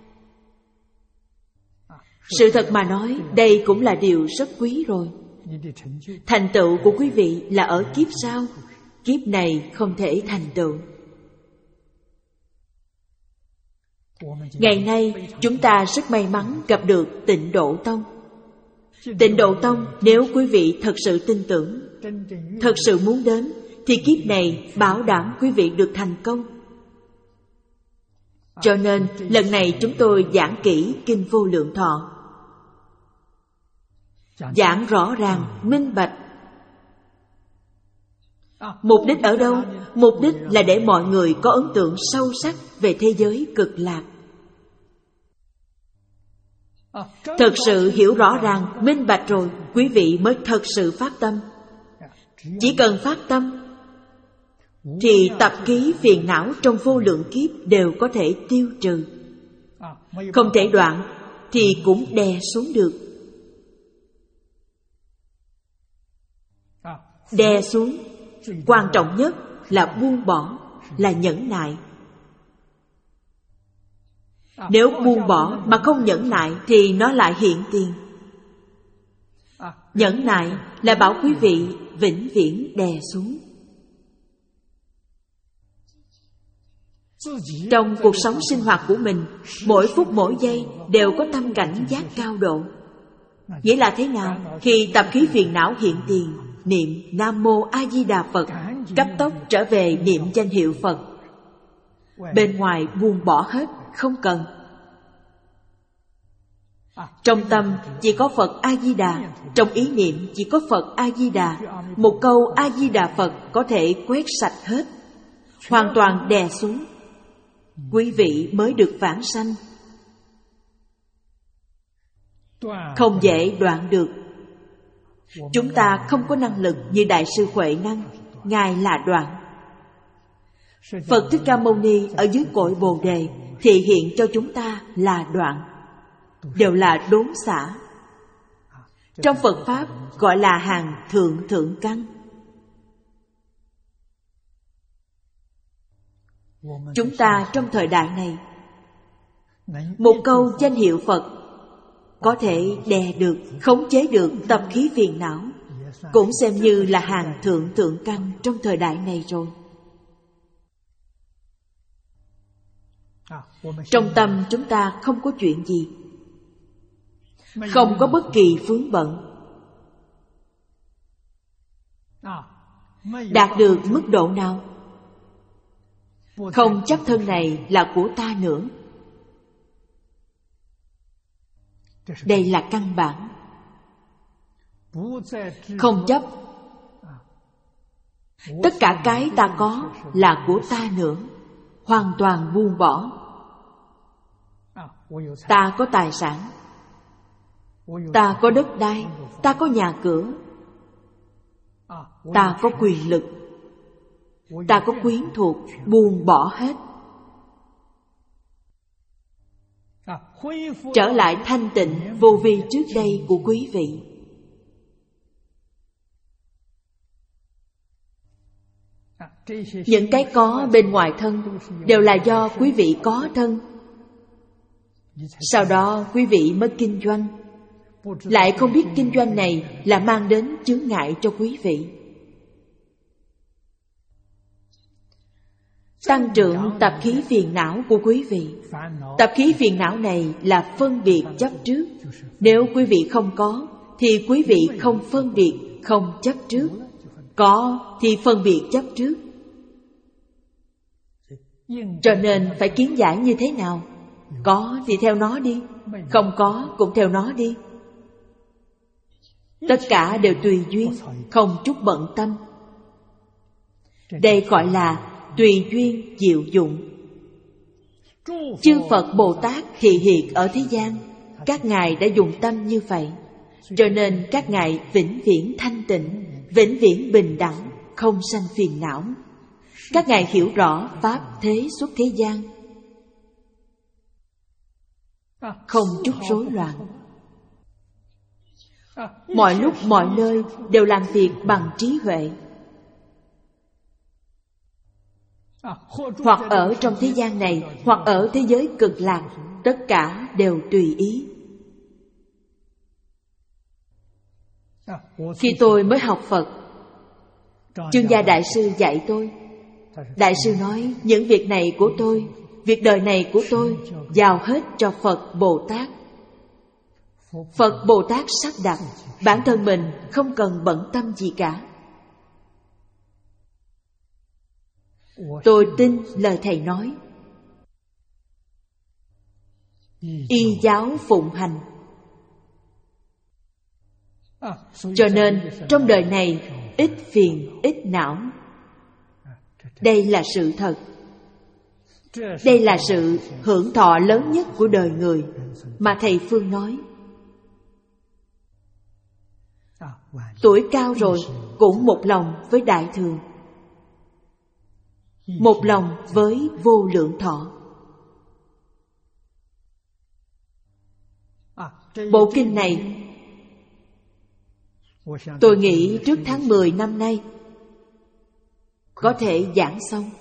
Sự thật mà nói, đây cũng là điều rất quý rồi. Thành tựu của quý vị là ở kiếp sau, kiếp này không thể thành tựu. Ngày nay chúng ta rất may mắn gặp được Tịnh Độ Tông. Tịnh Độ Tông, nếu quý vị thật sự tin tưởng, thật sự muốn đến, thì kiếp này bảo đảm quý vị được thành công. Cho nên lần này chúng tôi giảng kỹ Kinh Vô Lượng Thọ, giảng rõ ràng, minh bạch. Mục đích ở đâu? Mục đích là để mọi người có ấn tượng sâu sắc về thế giới cực lạc. Thật sự hiểu rõ ràng, minh bạch rồi, quý vị mới thật sự phát tâm. Chỉ cần phát tâm, thì tập khí phiền não trong vô lượng kiếp đều có thể tiêu trừ. Không thể đoạn, thì cũng đè xuống được. Đè xuống, quan trọng nhất là buông bỏ, là nhẫn nại. Nếu buông bỏ mà không nhẫn nại thì nó lại hiện tiền. Nhẫn nại là bảo quý vị vĩnh viễn đè xuống. Trong cuộc sống sinh hoạt của mình, mỗi phút mỗi giây đều có tâm cảnh giác cao độ. Nghĩa là thế nào? Khi tập khí phiền não hiện tiền, niệm Nam Mô A Di Đà Phật, cấp tốc trở về niệm danh hiệu Phật. Bên ngoài buông bỏ hết, không cần. Trong tâm chỉ có Phật A Di Đà, trong ý niệm chỉ có Phật A Di Đà. Một câu A Di Đà Phật có thể quét sạch hết, hoàn toàn đè xuống. Quý vị mới được vãng sanh. Không dễ đoạn được. Chúng ta không có năng lực như Đại sư Huệ Năng, Ngài là đoạn. Phật Thích Ca Mâu Ni ở dưới cội Bồ Đề thị hiện cho chúng ta là đoạn, đều là đốn xả. Trong Phật Pháp gọi là hàng thượng thượng căn. Chúng ta trong thời đại này, một câu danh hiệu Phật có thể đè được, khống chế được tập khí phiền não, cũng xem như là hàng thượng thượng căn trong thời đại này rồi. Trong tâm chúng ta không có chuyện gì, không có bất kỳ vướng bận. Đạt được mức độ nào? Không chấp thân này là của ta nữa. Đây là căn bản. Không chấp tất cả cái ta có là của ta nữa, hoàn toàn buông bỏ. Ta có tài sản, ta có đất đai, ta có nhà cửa, ta có quyền lực, ta có quyến thuộc, buông bỏ hết. Trở lại thanh tịnh vô vi trước đây của quý vị. Những cái có bên ngoài thân đều là do quý vị có thân. Sau đó quý vị mới kinh doanh, lại không biết kinh doanh này là mang đến chướng ngại cho quý vị. Tăng trưởng tập khí phiền não của quý vị. Tập khí phiền não này là phân biệt chấp trước. Nếu quý vị không có, thì quý vị không phân biệt, không chấp trước. Có thì phân biệt chấp trước. Cho nên phải kiến giải như thế nào? Có thì theo nó đi, không có cũng theo nó đi. Tất cả đều tùy duyên, không chút bận tâm. Đây gọi là tùy duyên diệu dụng. Chư Phật Bồ Tát thị hiện ở thế gian, các ngài đã dùng tâm như vậy, cho nên các ngài vĩnh viễn thanh tịnh, vĩnh viễn bình đẳng, không sanh phiền não. Các ngài hiểu rõ pháp thế xuất thế gian, không chút rối loạn. Mọi lúc mọi nơi đều làm việc bằng trí huệ. Hoặc ở trong thế gian này, hoặc ở thế giới cực lạc, tất cả đều tùy ý. Khi tôi mới học Phật, Chương Gia Đại Sư dạy tôi. Đại sư nói, những việc này của tôi, việc đời này của tôi, giao hết cho Phật Bồ Tát. Phật Bồ Tát sắp đặt, bản thân mình không cần bận tâm gì cả. Tôi tin lời Thầy nói, y giáo phụng hành. Cho nên trong đời này ít phiền ít não. Đây là sự thật. Đây là sự hưởng thọ lớn nhất của đời người mà Thầy Phương nói. Tuổi cao rồi cũng một lòng với Đại Thừa, một lòng với vô lượng thọ. Bộ kinh này tôi nghĩ trước tháng mười năm nay có thể giảng xong.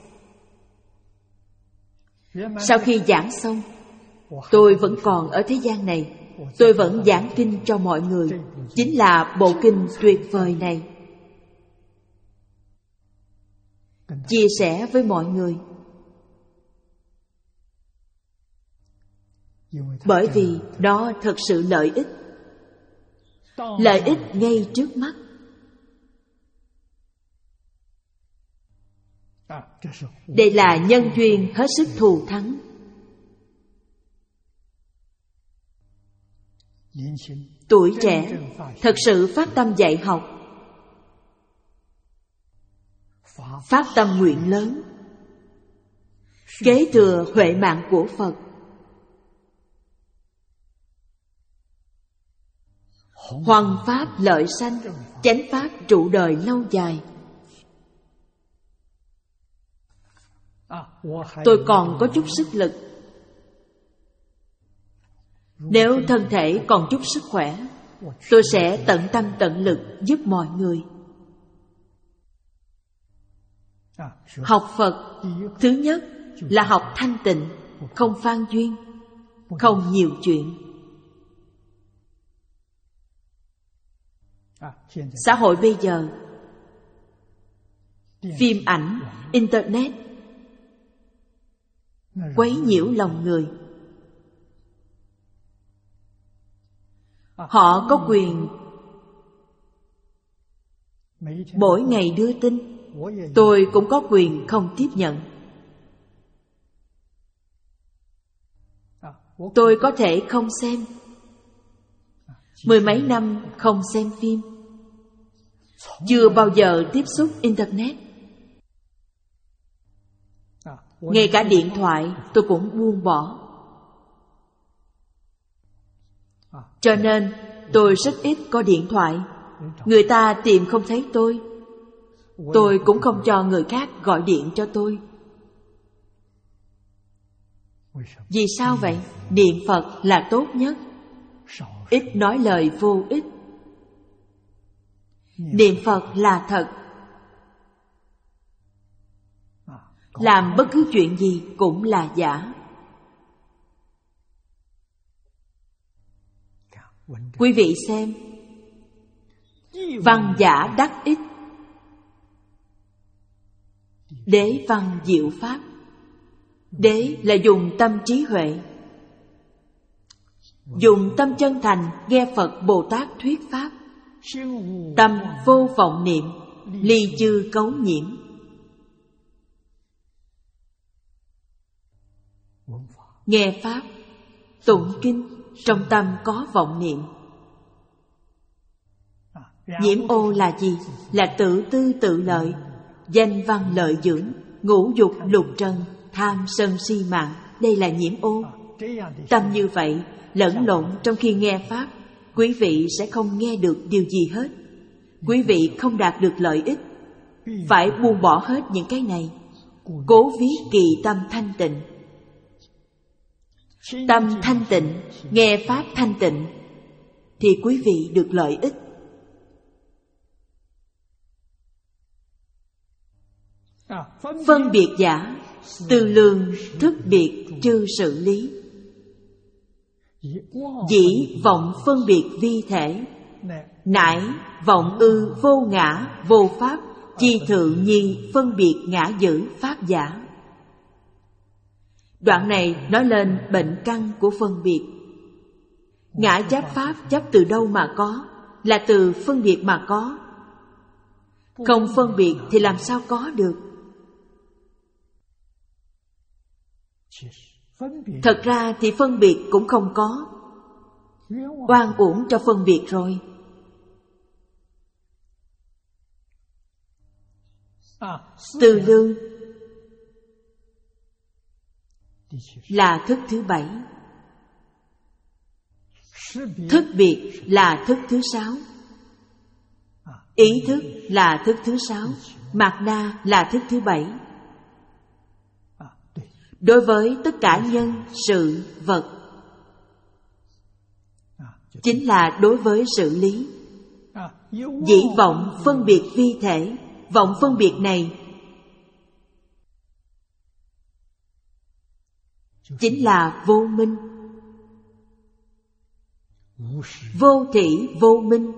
Sau khi giảng xong, tôi vẫn còn ở thế gian này, tôi vẫn giảng kinh cho mọi người. Chính là bộ kinh tuyệt vời này, chia sẻ với mọi người. Bởi vì đó thật sự lợi ích, lợi ích ngay trước mắt. Đây là nhân duyên hết sức thù thắng. Tuổi trẻ thật sự phát tâm dạy học, phát tâm nguyện lớn, kế thừa huệ mạng của Phật, hoằng pháp lợi sanh, chánh pháp trụ đời lâu dài. Tôi còn có chút sức lực. Nếu thân thể còn chút sức khỏe, tôi sẽ tận tâm tận lực giúp mọi người. Học Phật, thứ nhất là học thanh tịnh, không phan duyên, không nhiều chuyện. Xã hội bây giờ, phim ảnh, internet quấy nhiễu lòng người. Họ có quyền mỗi ngày đưa tin, tôi cũng có quyền không tiếp nhận. Tôi có thể không xem. Mười mấy năm không xem phim, chưa bao giờ tiếp xúc internet. Ngay cả điện thoại tôi cũng buông bỏ. Cho nên tôi rất ít có điện thoại. Người ta tìm không thấy tôi, tôi cũng không cho người khác gọi điện cho tôi. Vì sao vậy? Niệm Phật là tốt nhất. Ít nói lời vô ích. Niệm Phật là thật. Làm bất cứ chuyện gì cũng là giả. Quý vị xem, văn giả đắc ích, đế văn diệu pháp. Đế là dùng tâm trí huệ, dùng tâm chân thành nghe Phật Bồ Tát thuyết pháp. Tâm vô vọng niệm, ly chư cấu nhiễm. Nghe pháp, tụng kinh, trong tâm có vọng niệm. Nhiễm ô là gì? Là tự tư tự lợi, danh văn lợi dưỡng, ngũ dục lục trần, tham sân si mạng. Đây là nhiễm ô. Tâm như vậy lẫn lộn trong khi nghe pháp, quý vị sẽ không nghe được điều gì hết. Quý vị không đạt được lợi ích. Phải buông bỏ hết những cái này, cố viết kỳ tâm thanh tịnh. Tâm thanh tịnh, nghe pháp thanh tịnh, thì quý vị được lợi ích. Phân biệt giả, tư lương thức biệt chư sự lý. Dĩ vọng phân biệt vi thể, nãi vọng ư vô ngã vô pháp, chi thượng nhi phân biệt ngã dữ pháp giả. Đoạn này nói lên bệnh căn của phân biệt. Ngã chấp pháp chấp từ đâu mà có? Là từ phân biệt mà có. Không phân biệt thì làm sao có được? Thật ra thì phân biệt cũng không có. Oan uổng cho phân biệt rồi. Tư lương là thức thứ bảy. Thức biệt là thức thứ sáu. Ý thức là thức thứ sáu. Mạt na là thức thứ bảy. Đối với tất cả nhân, sự, vật, chính là đối với sự lý. Dĩ vọng phân biệt vi thể. Vọng phân biệt này chính là vô minh. Vô thỉ vô minh.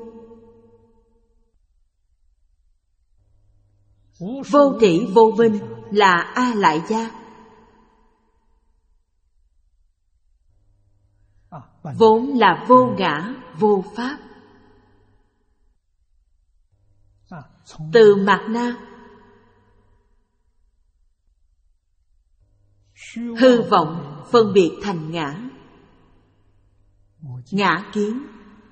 Vô thỉ vô minh là A Lại Gia. Vốn là vô ngã vô pháp. Từ mạt na Hư vọng phân biệt thành ngã. Ngã kiến.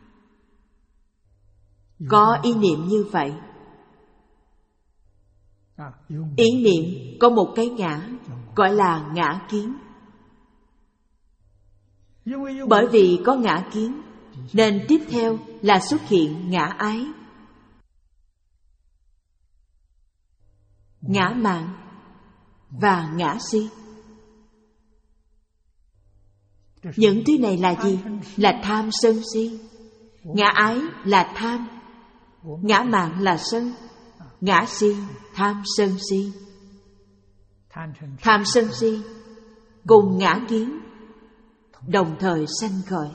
Có ý niệm như vậy. Ý niệm có một cái ngã, gọi là ngã kiến. Bởi vì có ngã kiến, nên tiếp theo là xuất hiện ngã ái, ngã mạn và ngã si. Những thứ này là gì? Là tham sân si. Ngã ái là tham, ngã mạn là sân, ngã si tham sân si. Tham sân si cùng ngã kiến đồng thời sanh khởi.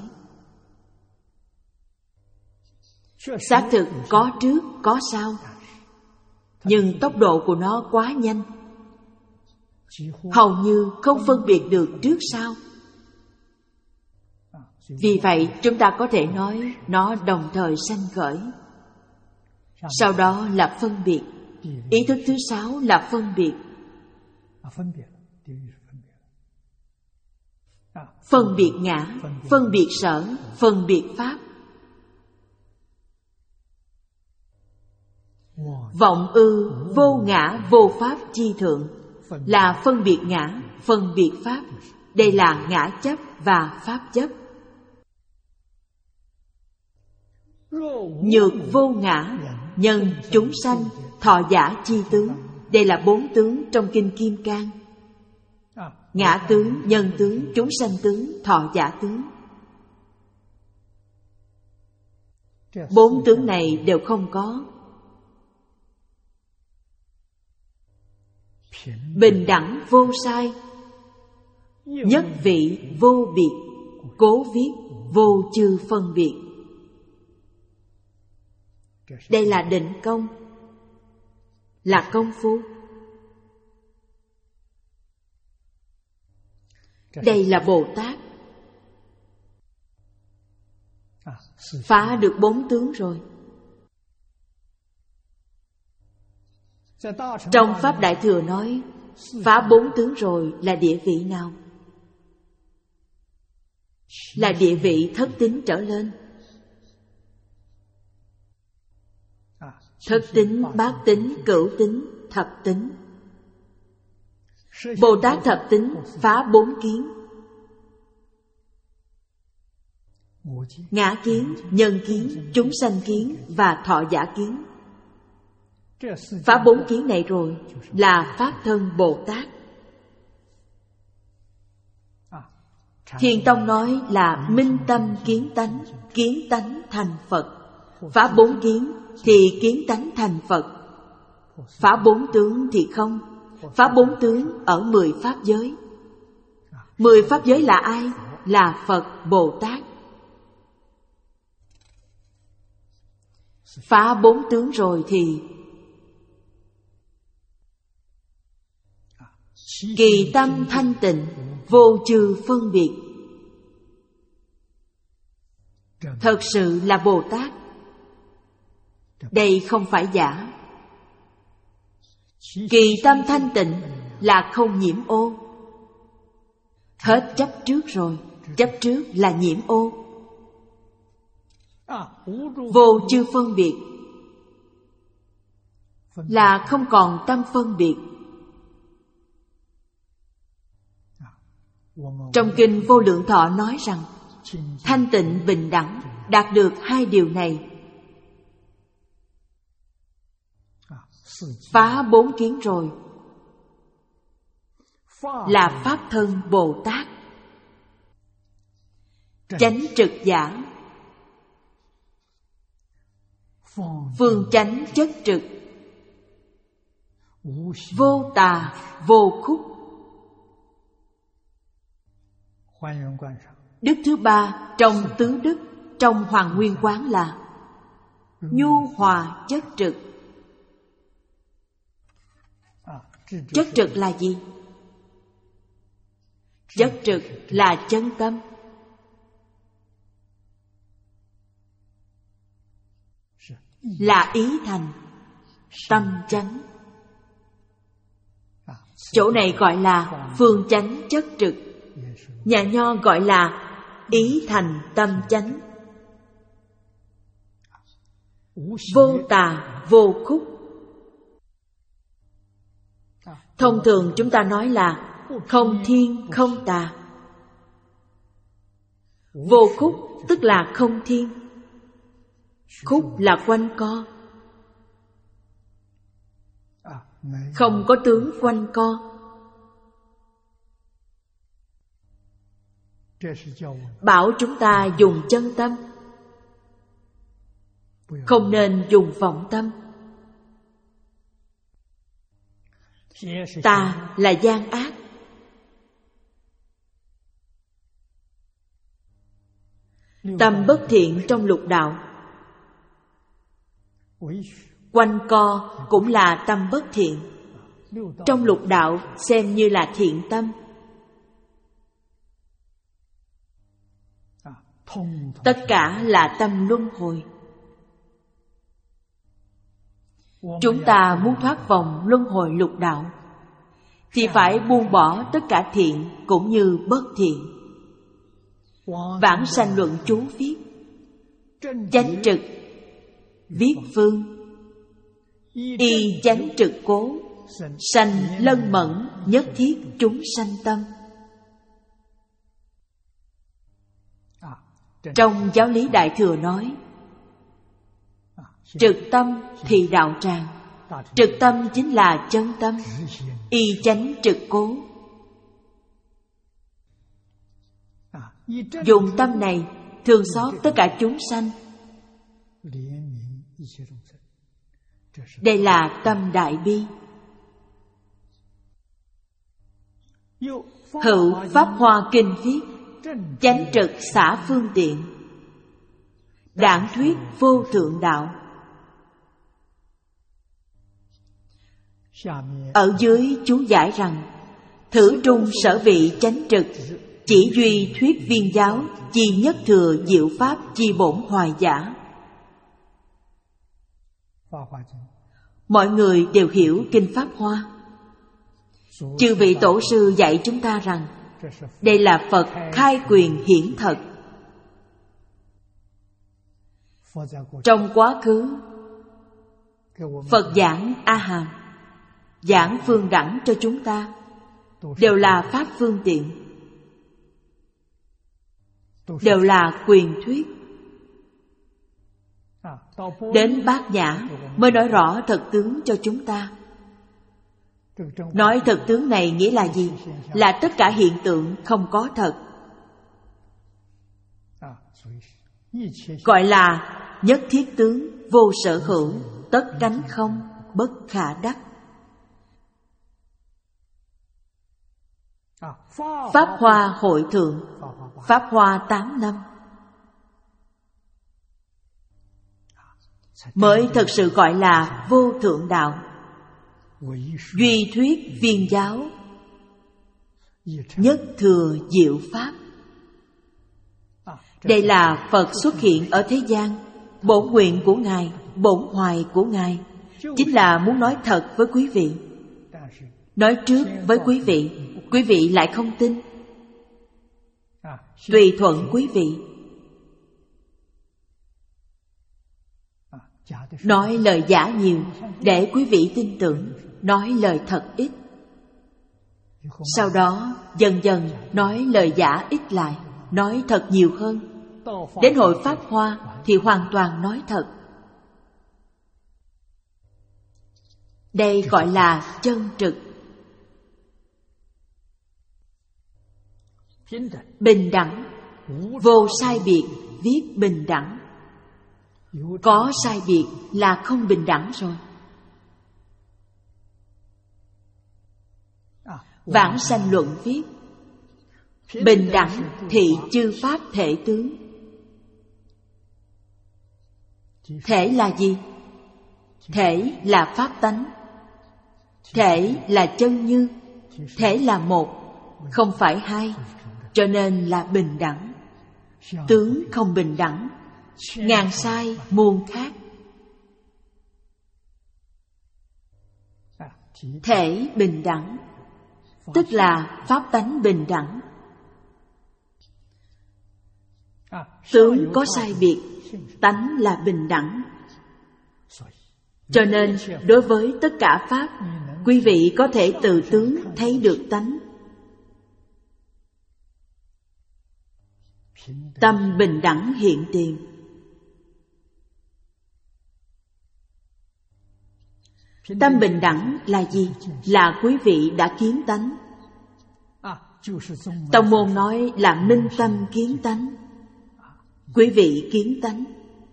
Xác thực có trước có sau, nhưng tốc độ của nó quá nhanh, hầu như không phân biệt được trước sau. Vì vậy chúng ta có thể nói nó đồng thời sanh khởi. Sau đó là phân biệt. Ý thức thứ sáu là phân biệt. Phân biệt ngã, phân biệt sở, phân biệt pháp. Vọng ư vô ngã vô pháp chi thượng là phân biệt ngã, phân biệt pháp. Đây là ngã chấp và pháp chấp. Nhược vô ngã, nhân chúng sanh, thọ giả chi tướng. Đây là bốn tướng trong Kinh Kim Cang. Ngã tướng, nhân tướng, chúng sanh tướng, thọ giả tướng. Bốn tướng này đều không có. Bình đẳng vô sai, nhất vị vô biệt, cố viết vô chư phân biệt. Đây là định công, là công phu. Đây là Bồ Tát. Phá được bốn tướng rồi. Trong Pháp Đại Thừa nói, phá bốn tướng rồi là địa vị nào? Là địa vị thất tính trở lên. Thất tính, bát tính, cửu tính, thập tính. Bồ Tát thập tính phá bốn kiến. Ngã kiến, nhân kiến, chúng sanh kiến và thọ giả kiến. Phá bốn kiến này rồi là Pháp thân Bồ Tát. Thiền Tông nói là minh tâm kiến tánh, kiến tánh thành Phật. Phá bốn kiến thì kiến tánh thành Phật. Phá bốn tướng thì không. Phá bốn tướng ở mười pháp giới. Mười pháp giới là ai? Là Phật Bồ Tát. Phá bốn tướng rồi thì kỳ tâm thanh tịnh, vô trừ phân biệt. Thật sự là Bồ Tát. Đây không phải giả. Kỳ tâm thanh tịnh là không nhiễm ô. Hết chấp trước rồi. Chấp trước là nhiễm ô. Vô chư phân biệt là không còn tâm phân biệt. Trong Kinh Vô Lượng Thọ nói rằng thanh tịnh bình đẳng đạt được hai điều này. Phá bốn kiến rồi là Pháp thân Bồ Tát. Chánh trực giả, phương chánh chất trực, vô tà vô khúc. Đức thứ ba trong tứ đức trong Hoàng Nguyên Quán là nhu hòa chất trực. Chất trực là gì? Chất trực là chân tâm. Là ý thành, tâm chánh. Chỗ này gọi là phương chánh chất trực. Nhà Nho gọi là ý thành tâm chánh. Vô tà vô khúc. Thông thường chúng ta nói là không thiên không tà. Vô khúc tức là không thiên. Khúc là quanh co, không có tướng quanh co. Bảo chúng ta dùng chân tâm, không nên dùng vọng tâm. Tà là gian ác. Tâm bất thiện trong lục đạo. Quanh co cũng là tâm bất thiện. Trong lục đạo xem như là thiện tâm. Tất cả là tâm luân hồi. Chúng ta muốn thoát vòng luân hồi lục đạo thì phải buông bỏ tất cả thiện cũng như bất thiện. Vãng sanh luận chú viết: chánh trực viết phương, y chánh trực cố, sanh lân mẫn nhất thiết chúng sanh tâm. Trong giáo lý Đại Thừa nói: trực tâm thì đạo tràng. Trực tâm chính là chân tâm. Y chánh trực cố. Dùng tâm này thương xót tất cả chúng sanh. Đây là tâm đại bi. Hữu Pháp Hoa Kinh viết: chánh trực xả phương tiện, đảng thuyết vô thượng đạo. Ở dưới chú giải rằng: thử trung sở vị chánh trực, chỉ duy thuyết viên giáo, chi nhất thừa diệu pháp, chi bổn hoài giả. Mọi người đều hiểu Kinh Pháp Hoa. Chư vị tổ sư dạy chúng ta rằng đây là Phật khai quyền hiển thật. Trong quá khứ, Phật giảng A Hàm, giảng phương đẳng cho chúng ta, đều là pháp phương tiện, đều là quyền thuyết. Đến Bát Nhã mới nói rõ thật tướng cho chúng ta. Nói thật tướng này nghĩa là gì? Là tất cả hiện tượng không có thật. Gọi là nhất thiết tướng, vô sở hữu, tất cánh không, bất khả đắc. Pháp Hoa Hội Thượng, Pháp Hoa tám năm mới thật sự gọi là vô thượng đạo. Duy thuyết viên giáo, nhất thừa diệu pháp. Đây là Phật xuất hiện ở thế gian. Bổn nguyện của Ngài, bổn hoài của Ngài chính là muốn nói thật với quý vị. Nói trước với quý vị, quý vị lại không tin. Tùy thuận quý vị. Nói lời giả nhiều để quý vị tin tưởng, nói lời thật ít. Sau đó dần dần nói lời giả ít lại, nói thật nhiều hơn. Đến hội Pháp Hoa thì hoàn toàn nói thật. Đây gọi là chân trực. Bình đẳng, vô sai biệt viết bình đẳng. Có sai biệt là không bình đẳng rồi. Vãng sanh luận viết: bình đẳng thị chư pháp thể tướng. Thể là gì? Thể là pháp tánh. Thể là chân như. Thể là một, không phải hai, cho nên là bình đẳng. Tướng không bình đẳng, ngàn sai muôn khác. Thể bình đẳng, tức là pháp tánh bình đẳng. Tướng có sai biệt, tánh là bình đẳng. Cho nên, đối với tất cả pháp, quý vị có thể từ tướng thấy được tánh. Tâm bình đẳng hiện tiền. Tâm bình đẳng là gì? Là quý vị đã kiến tánh. Tông môn nói là minh tâm kiến tánh. Quý vị kiến tánh.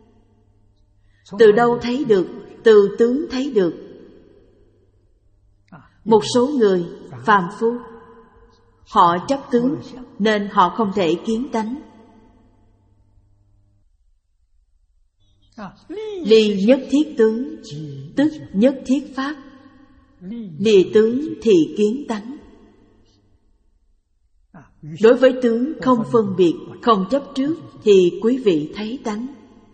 Từ đâu thấy được? Từ tướng thấy được. Một số người phàm phu, họ chấp tướng nên họ không thể kiến tánh. Ly nhất thiết tướng, tức nhất thiết pháp. Lìa tướng thì kiến tánh. Đối với tướng không phân biệt, không chấp trước thì quý vị thấy tánh.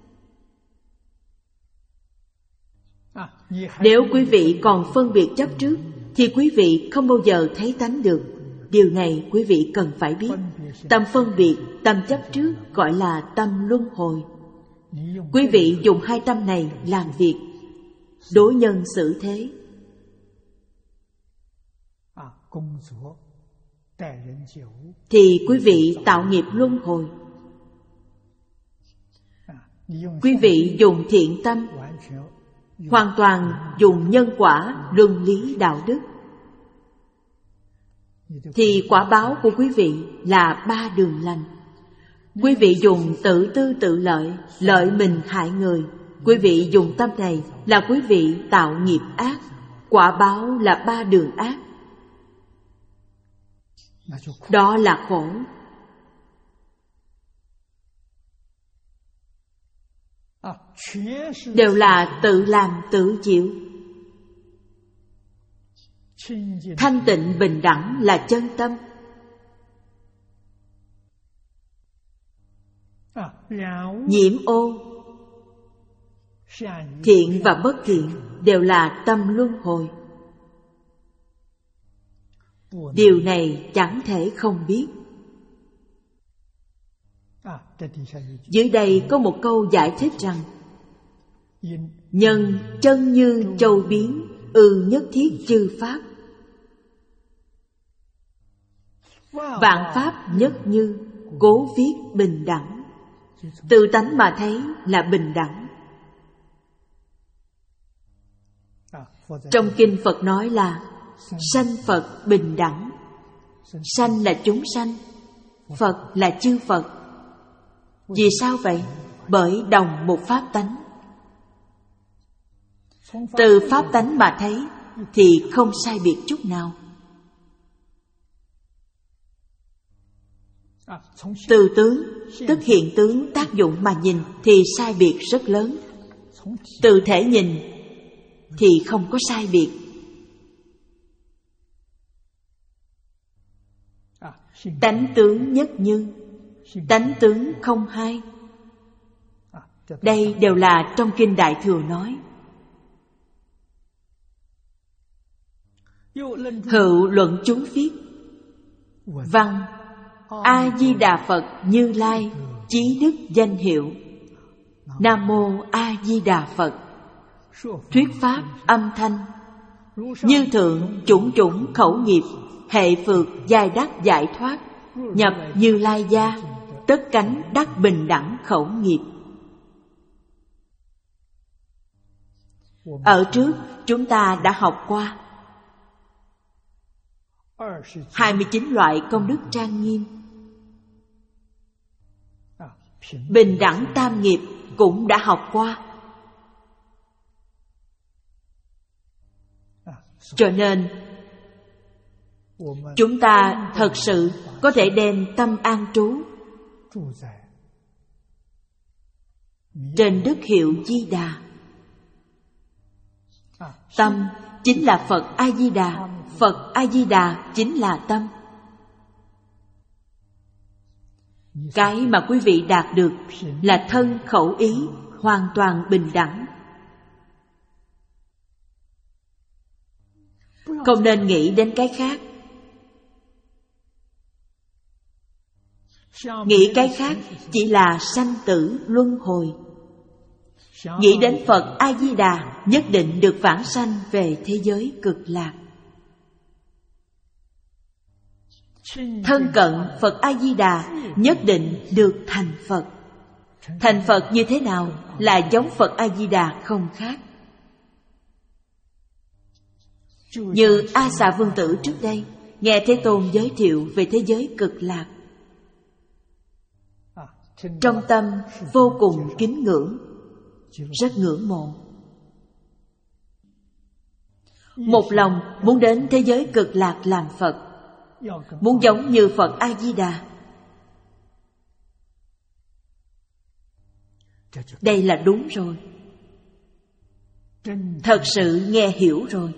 Nếu quý vị còn phân biệt chấp trước thì quý vị không bao giờ thấy tánh được. Điều này quý vị cần phải biết. Tâm phân biệt, tâm chấp trước gọi là tâm luân hồi. Quý vị dùng hai tâm này làm việc, đối nhân xử thế. Thì quý vị tạo nghiệp luân hồi. Quý vị dùng thiện tâm, hoàn toàn dùng nhân quả, luân lý đạo đức, thì quả báo của quý vị là ba đường lành. Quý vị dùng tự tư tự lợi, lợi mình hại người. Quý vị dùng tâm này là quý vị tạo nghiệp ác, quả báo là ba đường ác. Đó là khổ. Đều là tự làm tự chịu. Thanh tịnh bình đẳng là chân tâm. Nhiễm ô, thiện và bất thiện đều là tâm luân hồi. Điều này chẳng thể không biết. Dưới đây có một câu giải thích rằng: nhân chân như châu biến, ư nhất thiết chư pháp. Vạn pháp nhất như, cố viết bình đẳng. Từ tánh mà thấy là bình đẳng. Trong kinh Phật nói là sanh Phật bình đẳng. Sanh là chúng sanh, Phật là chư Phật. Vì sao vậy? Bởi đồng một pháp tánh. Từ pháp tánh mà thấy thì không sai biệt chút nào. Từ tướng, tức hiện tướng tác dụng mà nhìn thì sai biệt rất lớn. Từ thể nhìn thì không có sai biệt. Tánh tướng nhất như, tánh tướng không hai. Đây đều là trong kinh Đại Thừa nói. Hữu luận chúng viết. Văn: A-di-đà Phật Như Lai, chí đức danh hiệu. Nam mô A-di-đà Phật. Thuyết pháp âm thanh, như thượng chủng chủng khẩu nghiệp, hệ phược giai đắc giải thoát, nhập Như Lai gia, tất cánh đắc bình đẳng khẩu nghiệp. Ở trước chúng ta đã học qua hai mươi chín loại công đức trang nghiêm. Bình đẳng tam nghiệp cũng đã học qua. Cho nên chúng ta thật sự có thể đem tâm an trú trên đức hiệu Di Đà. Tâm chính là Phật A-di-đà, Phật A-di-đà chính là tâm. Cái mà quý vị đạt được là thân khẩu ý hoàn toàn bình đẳng. Không nên nghĩ đến cái khác. Nghĩ cái khác chỉ là sanh tử luân hồi. Nghĩ đến Phật A-di-đà nhất định được vãng sanh về thế giới cực lạc. Thân cận Phật A-di-đà nhất định được thành Phật. Thành Phật như thế nào? Là giống Phật A-di-đà không khác. Như A Xà Vương Tử trước đây nghe Thế Tôn giới thiệu về thế giới cực lạc, trong tâm vô cùng kính ngưỡng, rất ngưỡng mộ, một lòng muốn đến thế giới cực lạc làm Phật, muốn giống như Phật A-di-đà. Đây là đúng rồi, thật sự nghe hiểu rồi,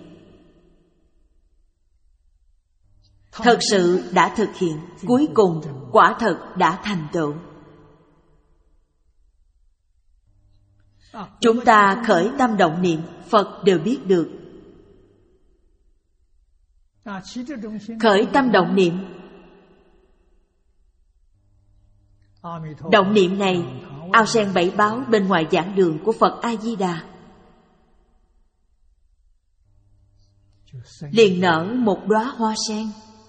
thật sự đã thực hiện, cuối cùng quả thật đã thành tựu. Chúng ta khởi tâm động niệm, Phật đều biết được. Khởi tâm động niệm, động niệm này ao sen bảy báo bên ngoài giảng đường của Phật A-di-đà liền nở một đóa hoa sen.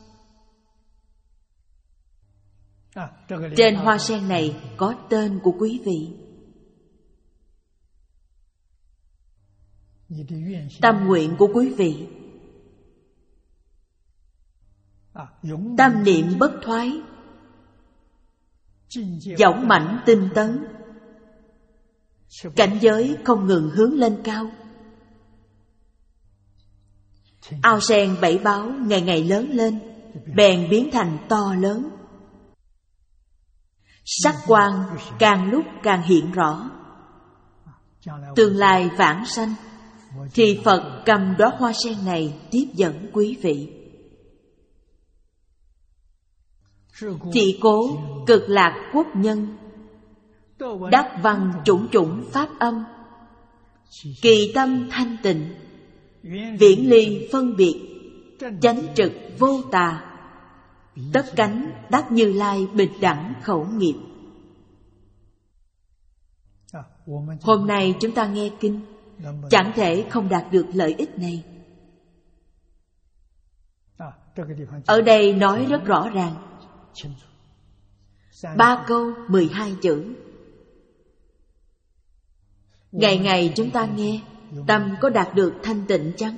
Trên hoa sen này có tên của quý vị. Tâm nguyện của quý vị, tâm niệm bất thoái, dõng mãnh tinh tấn, cảnh giới không ngừng hướng lên cao. Ao sen bảy báo ngày ngày lớn lên, bèn biến thành to lớn. Sắc quang càng lúc càng hiện rõ. Tương lai vãng sanh thì Phật cầm đóa hoa sen này tiếp dẫn quý vị. Thị cố cực lạc quốc nhân, đắc văn chủng chủng pháp âm, kỳ tâm thanh tịnh, viễn ly phân biệt, chánh trực vô tà, tất cánh đắc Như Lai bình đẳng khẩu nghiệp. Hôm nay chúng ta nghe kinh, chẳng thể không đạt được lợi ích này. Ở đây nói rất rõ ràng, ba câu mười hai chữ. Ngày ngày chúng ta nghe, tâm có đạt được thanh tịnh chăng?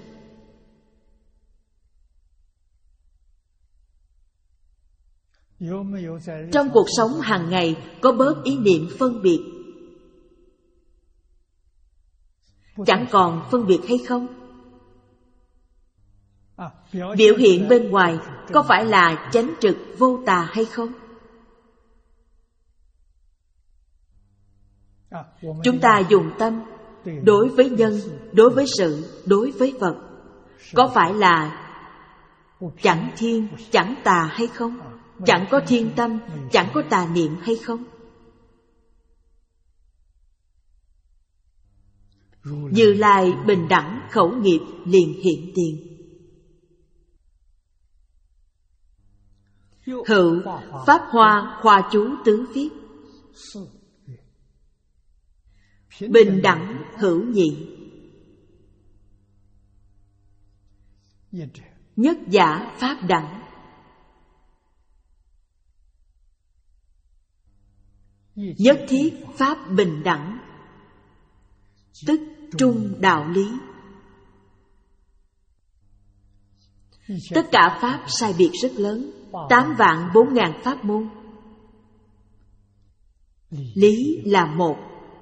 Trong cuộc sống hàng ngày có bớt ý niệm phân biệt, chẳng còn phân biệt hay không? Biểu hiện bên ngoài có phải là chánh trực vô tà hay không? Chúng ta dùng tâm đối với nhân, đối với sự, đối với vật, có phải là chẳng thiên, chẳng tà hay không? Chẳng có thiên tâm, chẳng có tà niệm hay không? Như Lai bình đẳng khẩu nghiệp liền hiện tiền. Hữu pháp hoa khoa chú tứ viết, bình đẳng hữu nhị, nhất giả pháp đẳng, nhất thiết pháp bình đẳng, tức trung đạo lý. Tất cả pháp sai biệt rất lớn, tám vạn bốn ngàn pháp môn. Lý là một.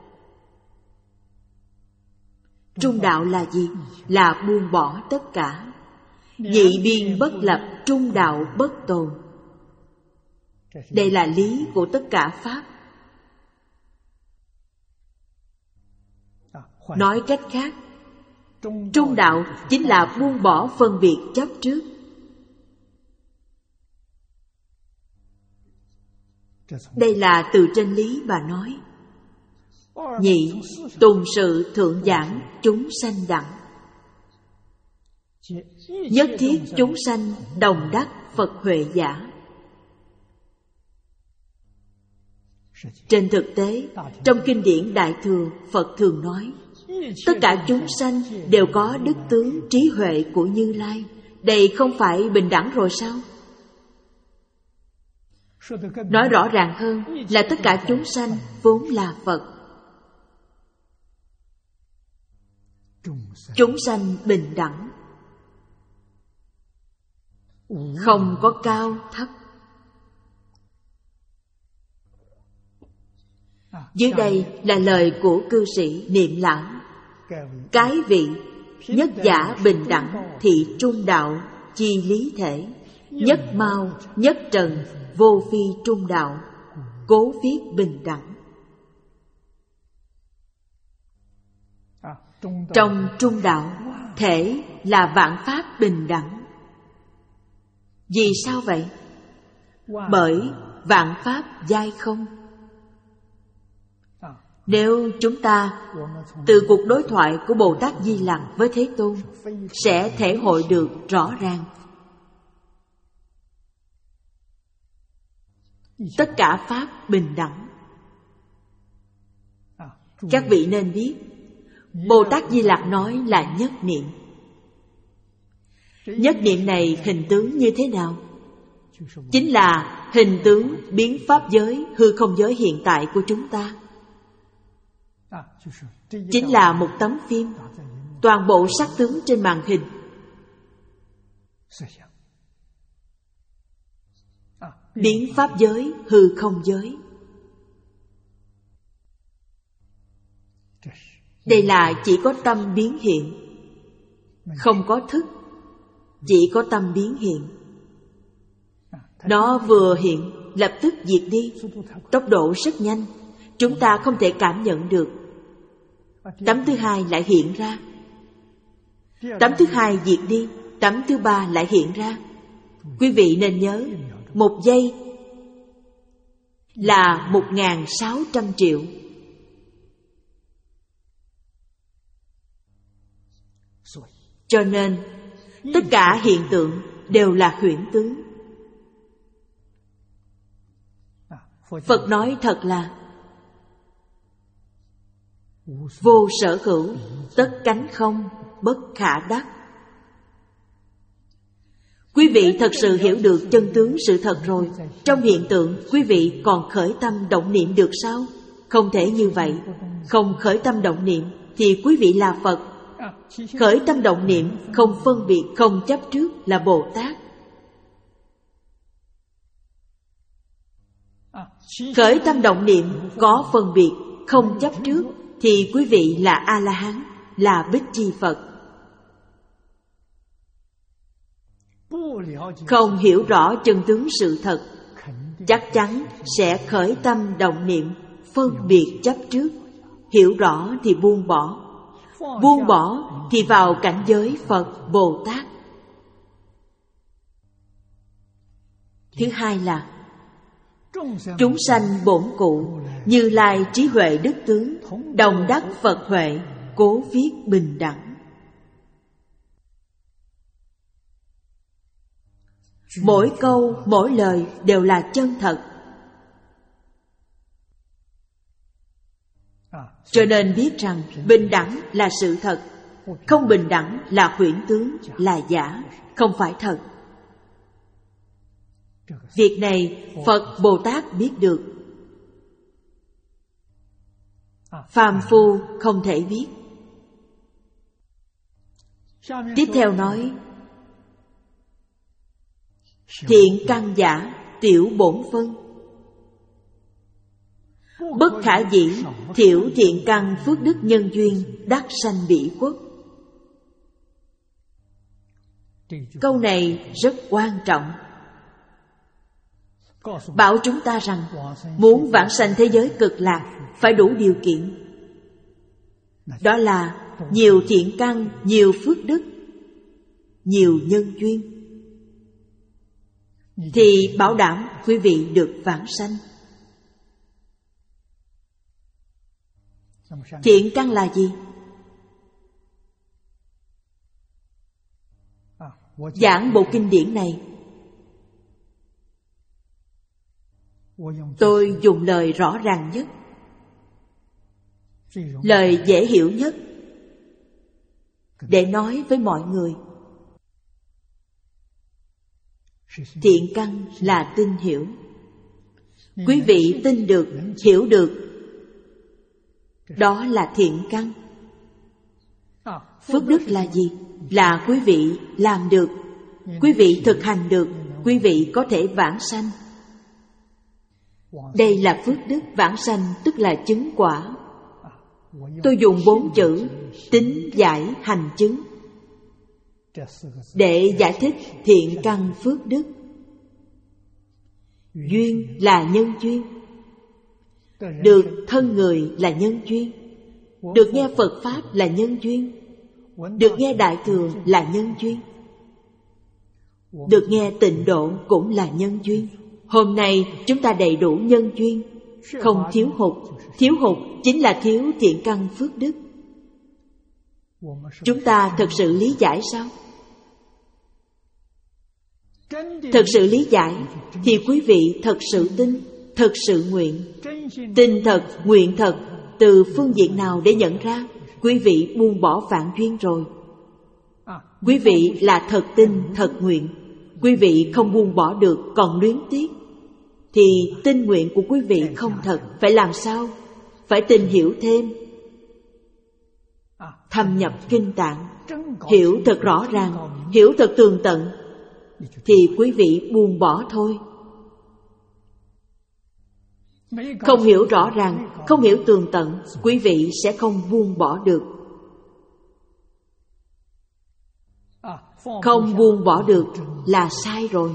Trung đạo là gì? Là buông bỏ tất cả. Nhị biên bất lập, trung đạo bất tồn. Đây là lý của tất cả pháp. Nói cách khác, trung đạo chính là buông bỏ phân biệt chấp trước. Đây là từ trên lý bà nói. Nhị, tùng sự thượng giảng chúng sanh đẳng. Nhất thiết chúng sanh đồng đắc Phật huệ giả. Trên thực tế, trong kinh điển Đại Thừa, Phật thường nói, tất cả chúng sanh đều có đức tướng trí huệ của Như Lai. Đây không phải bình đẳng rồi sao? Nói rõ ràng hơn là tất cả chúng sanh vốn là Phật. Chúng sanh bình đẳng, không có cao thấp. Dưới đây là lời của cư sĩ Niệm Lão: cái vị nhất giả bình đẳng thị trung đạo chi lý thể, nhất mau nhất trần vô phi trung đạo, cố viết bình đẳng. Trong trung đạo, thể là vạn pháp bình đẳng. Vì sao vậy? Bởi vạn pháp giai không. Nếu chúng ta từ cuộc đối thoại của Bồ Tát Di Lặc với Thế Tôn sẽ thể hội được rõ ràng. Tất cả pháp bình đẳng. Các vị nên biết, Bồ Tát Di Lặc nói là nhất niệm. Nhất niệm này hình tướng như thế nào? Chính là hình tướng biến pháp giới, hư không giới hiện tại của chúng ta. Chính là một tấm phim, toàn bộ sắc tướng trên màn hình. Biến pháp giới, hư không giới. Đây là chỉ có tâm biến hiện, không có thức, chỉ có tâm biến hiện. Nó vừa hiện, lập tức diệt đi, tốc độ rất nhanh, chúng ta không thể cảm nhận được. Tấm thứ hai lại hiện ra, tấm thứ hai diệt đi, tấm thứ ba lại hiện ra. Quý vị nên nhớ, một giây là một ngàn sáu trăm triệu. Cho nên tất cả hiện tượng đều là huyễn tướng. Phật nói thật là vô sở hữu, tất cánh không, bất khả đắc. Quý vị thật sự hiểu được chân tướng sự thật rồi, trong hiện tượng quý vị còn khởi tâm động niệm được sao? Không thể như vậy. Không khởi tâm động niệm thì quý vị là Phật. Khởi tâm động niệm không phân biệt, không chấp trước là Bồ Tát. Khởi tâm động niệm có phân biệt, không chấp trước thì quý vị là A-la-hán, là Bích Chi Phật. Không hiểu rõ chân tướng sự thật, chắc chắn sẽ khởi tâm động niệm, phân biệt chấp trước. Hiểu rõ thì buông bỏ, buông bỏ thì vào cảnh giới Phật Bồ Tát. Thứ hai là chúng sanh bổn cụ, Như Lai trí huệ đức tướng, đồng đắc Phật huệ, cố viết bình đẳng. Mỗi câu, mỗi lời đều là chân thật. Cho nên biết rằng bình đẳng là sự thật, không bình đẳng là huyễn tướng, là giả, không phải thật. Việc này Phật Bồ Tát biết được, phàm phu không thể biết. Tiếp theo nói thiện căn giả, tiểu bổn phân, bất khả dĩ, thiểu thiện căn phước đức nhân duyên, đắc sanh bỉ quốc. Câu này rất quan trọng, bảo chúng ta rằng muốn vãng sanh thế giới cực lạc phải đủ điều kiện. Đó là nhiều thiện căn, nhiều phước đức, nhiều nhân duyên, thì bảo đảm quý vị được vãng sanh. Thiện căn là gì? Giảng bộ kinh điển này, Tôi dùng lời rõ ràng nhất, lời dễ hiểu nhất để nói với mọi người. Thiện căn là tin hiểu. Quý vị tin được, hiểu được, đó là thiện căn. Phước đức là gì? Là quý vị làm được, quý vị thực hành được, quý vị có thể vãng sanh. Đây là phước đức. Vãng sanh tức là chứng quả. Tôi dùng bốn chữ tín giải hành chứng để giải thích thiện căn phước đức. Duyên là nhân duyên. Được thân người là nhân duyên. Được nghe Phật Pháp là nhân duyên. Được nghe Đại Thừa là nhân duyên. Được nghe Tịnh Độ cũng là nhân duyên. Hôm nay chúng ta đầy đủ nhân duyên, không thiếu hụt. Thiếu hụt chính là thiếu thiện căn phước đức. Chúng ta thực sự lý giải sao? Thực sự lý giải thì quý vị thật sự tin, thật sự nguyện. Tin thật, nguyện thật. Từ phương diện nào để nhận ra quý vị buông bỏ vạn duyên rồi? Quý vị là thật tin, thật nguyện. Quý vị không buông bỏ được, còn luyến tiếc, thì tin nguyện của quý vị không thật. Phải làm sao? Phải tìm hiểu thêm, thâm nhập kinh tạng, hiểu thật rõ ràng, hiểu thật tường tận, thì quý vị buông bỏ thôi. Không hiểu rõ ràng, không hiểu tường tận, quý vị sẽ không buông bỏ được. Không buông bỏ được là sai rồi.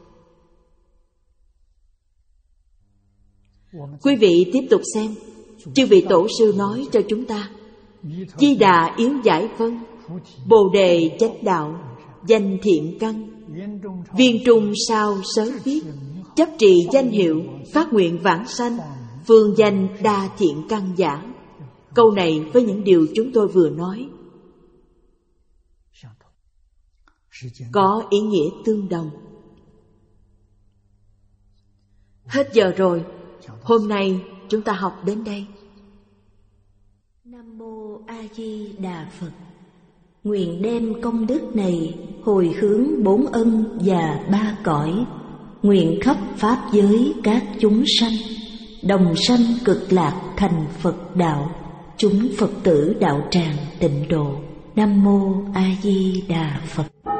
Quý vị tiếp tục xem, chư vị tổ sư nói cho chúng ta: Di Đà yếu giải phân, Bồ đề chánh đạo, danh thiện căn, viên trung sao sớ viết, chấp trì danh hiệu, phát nguyện vãng sanh, phương danh đa thiện căn giả. Câu này với những điều chúng tôi vừa nói có ý nghĩa tương đồng. Hết giờ rồi. Hôm nay chúng ta học đến đây. Nam Mô A Di Đà Phật. Nguyện đem công đức này hồi hướng bốn ân và ba cõi, nguyện khắp pháp giới các chúng sanh đồng sanh cực lạc thành Phật đạo, chúng Phật tử đạo tràng tịnh độ. Nam Mô A Di Đà Phật.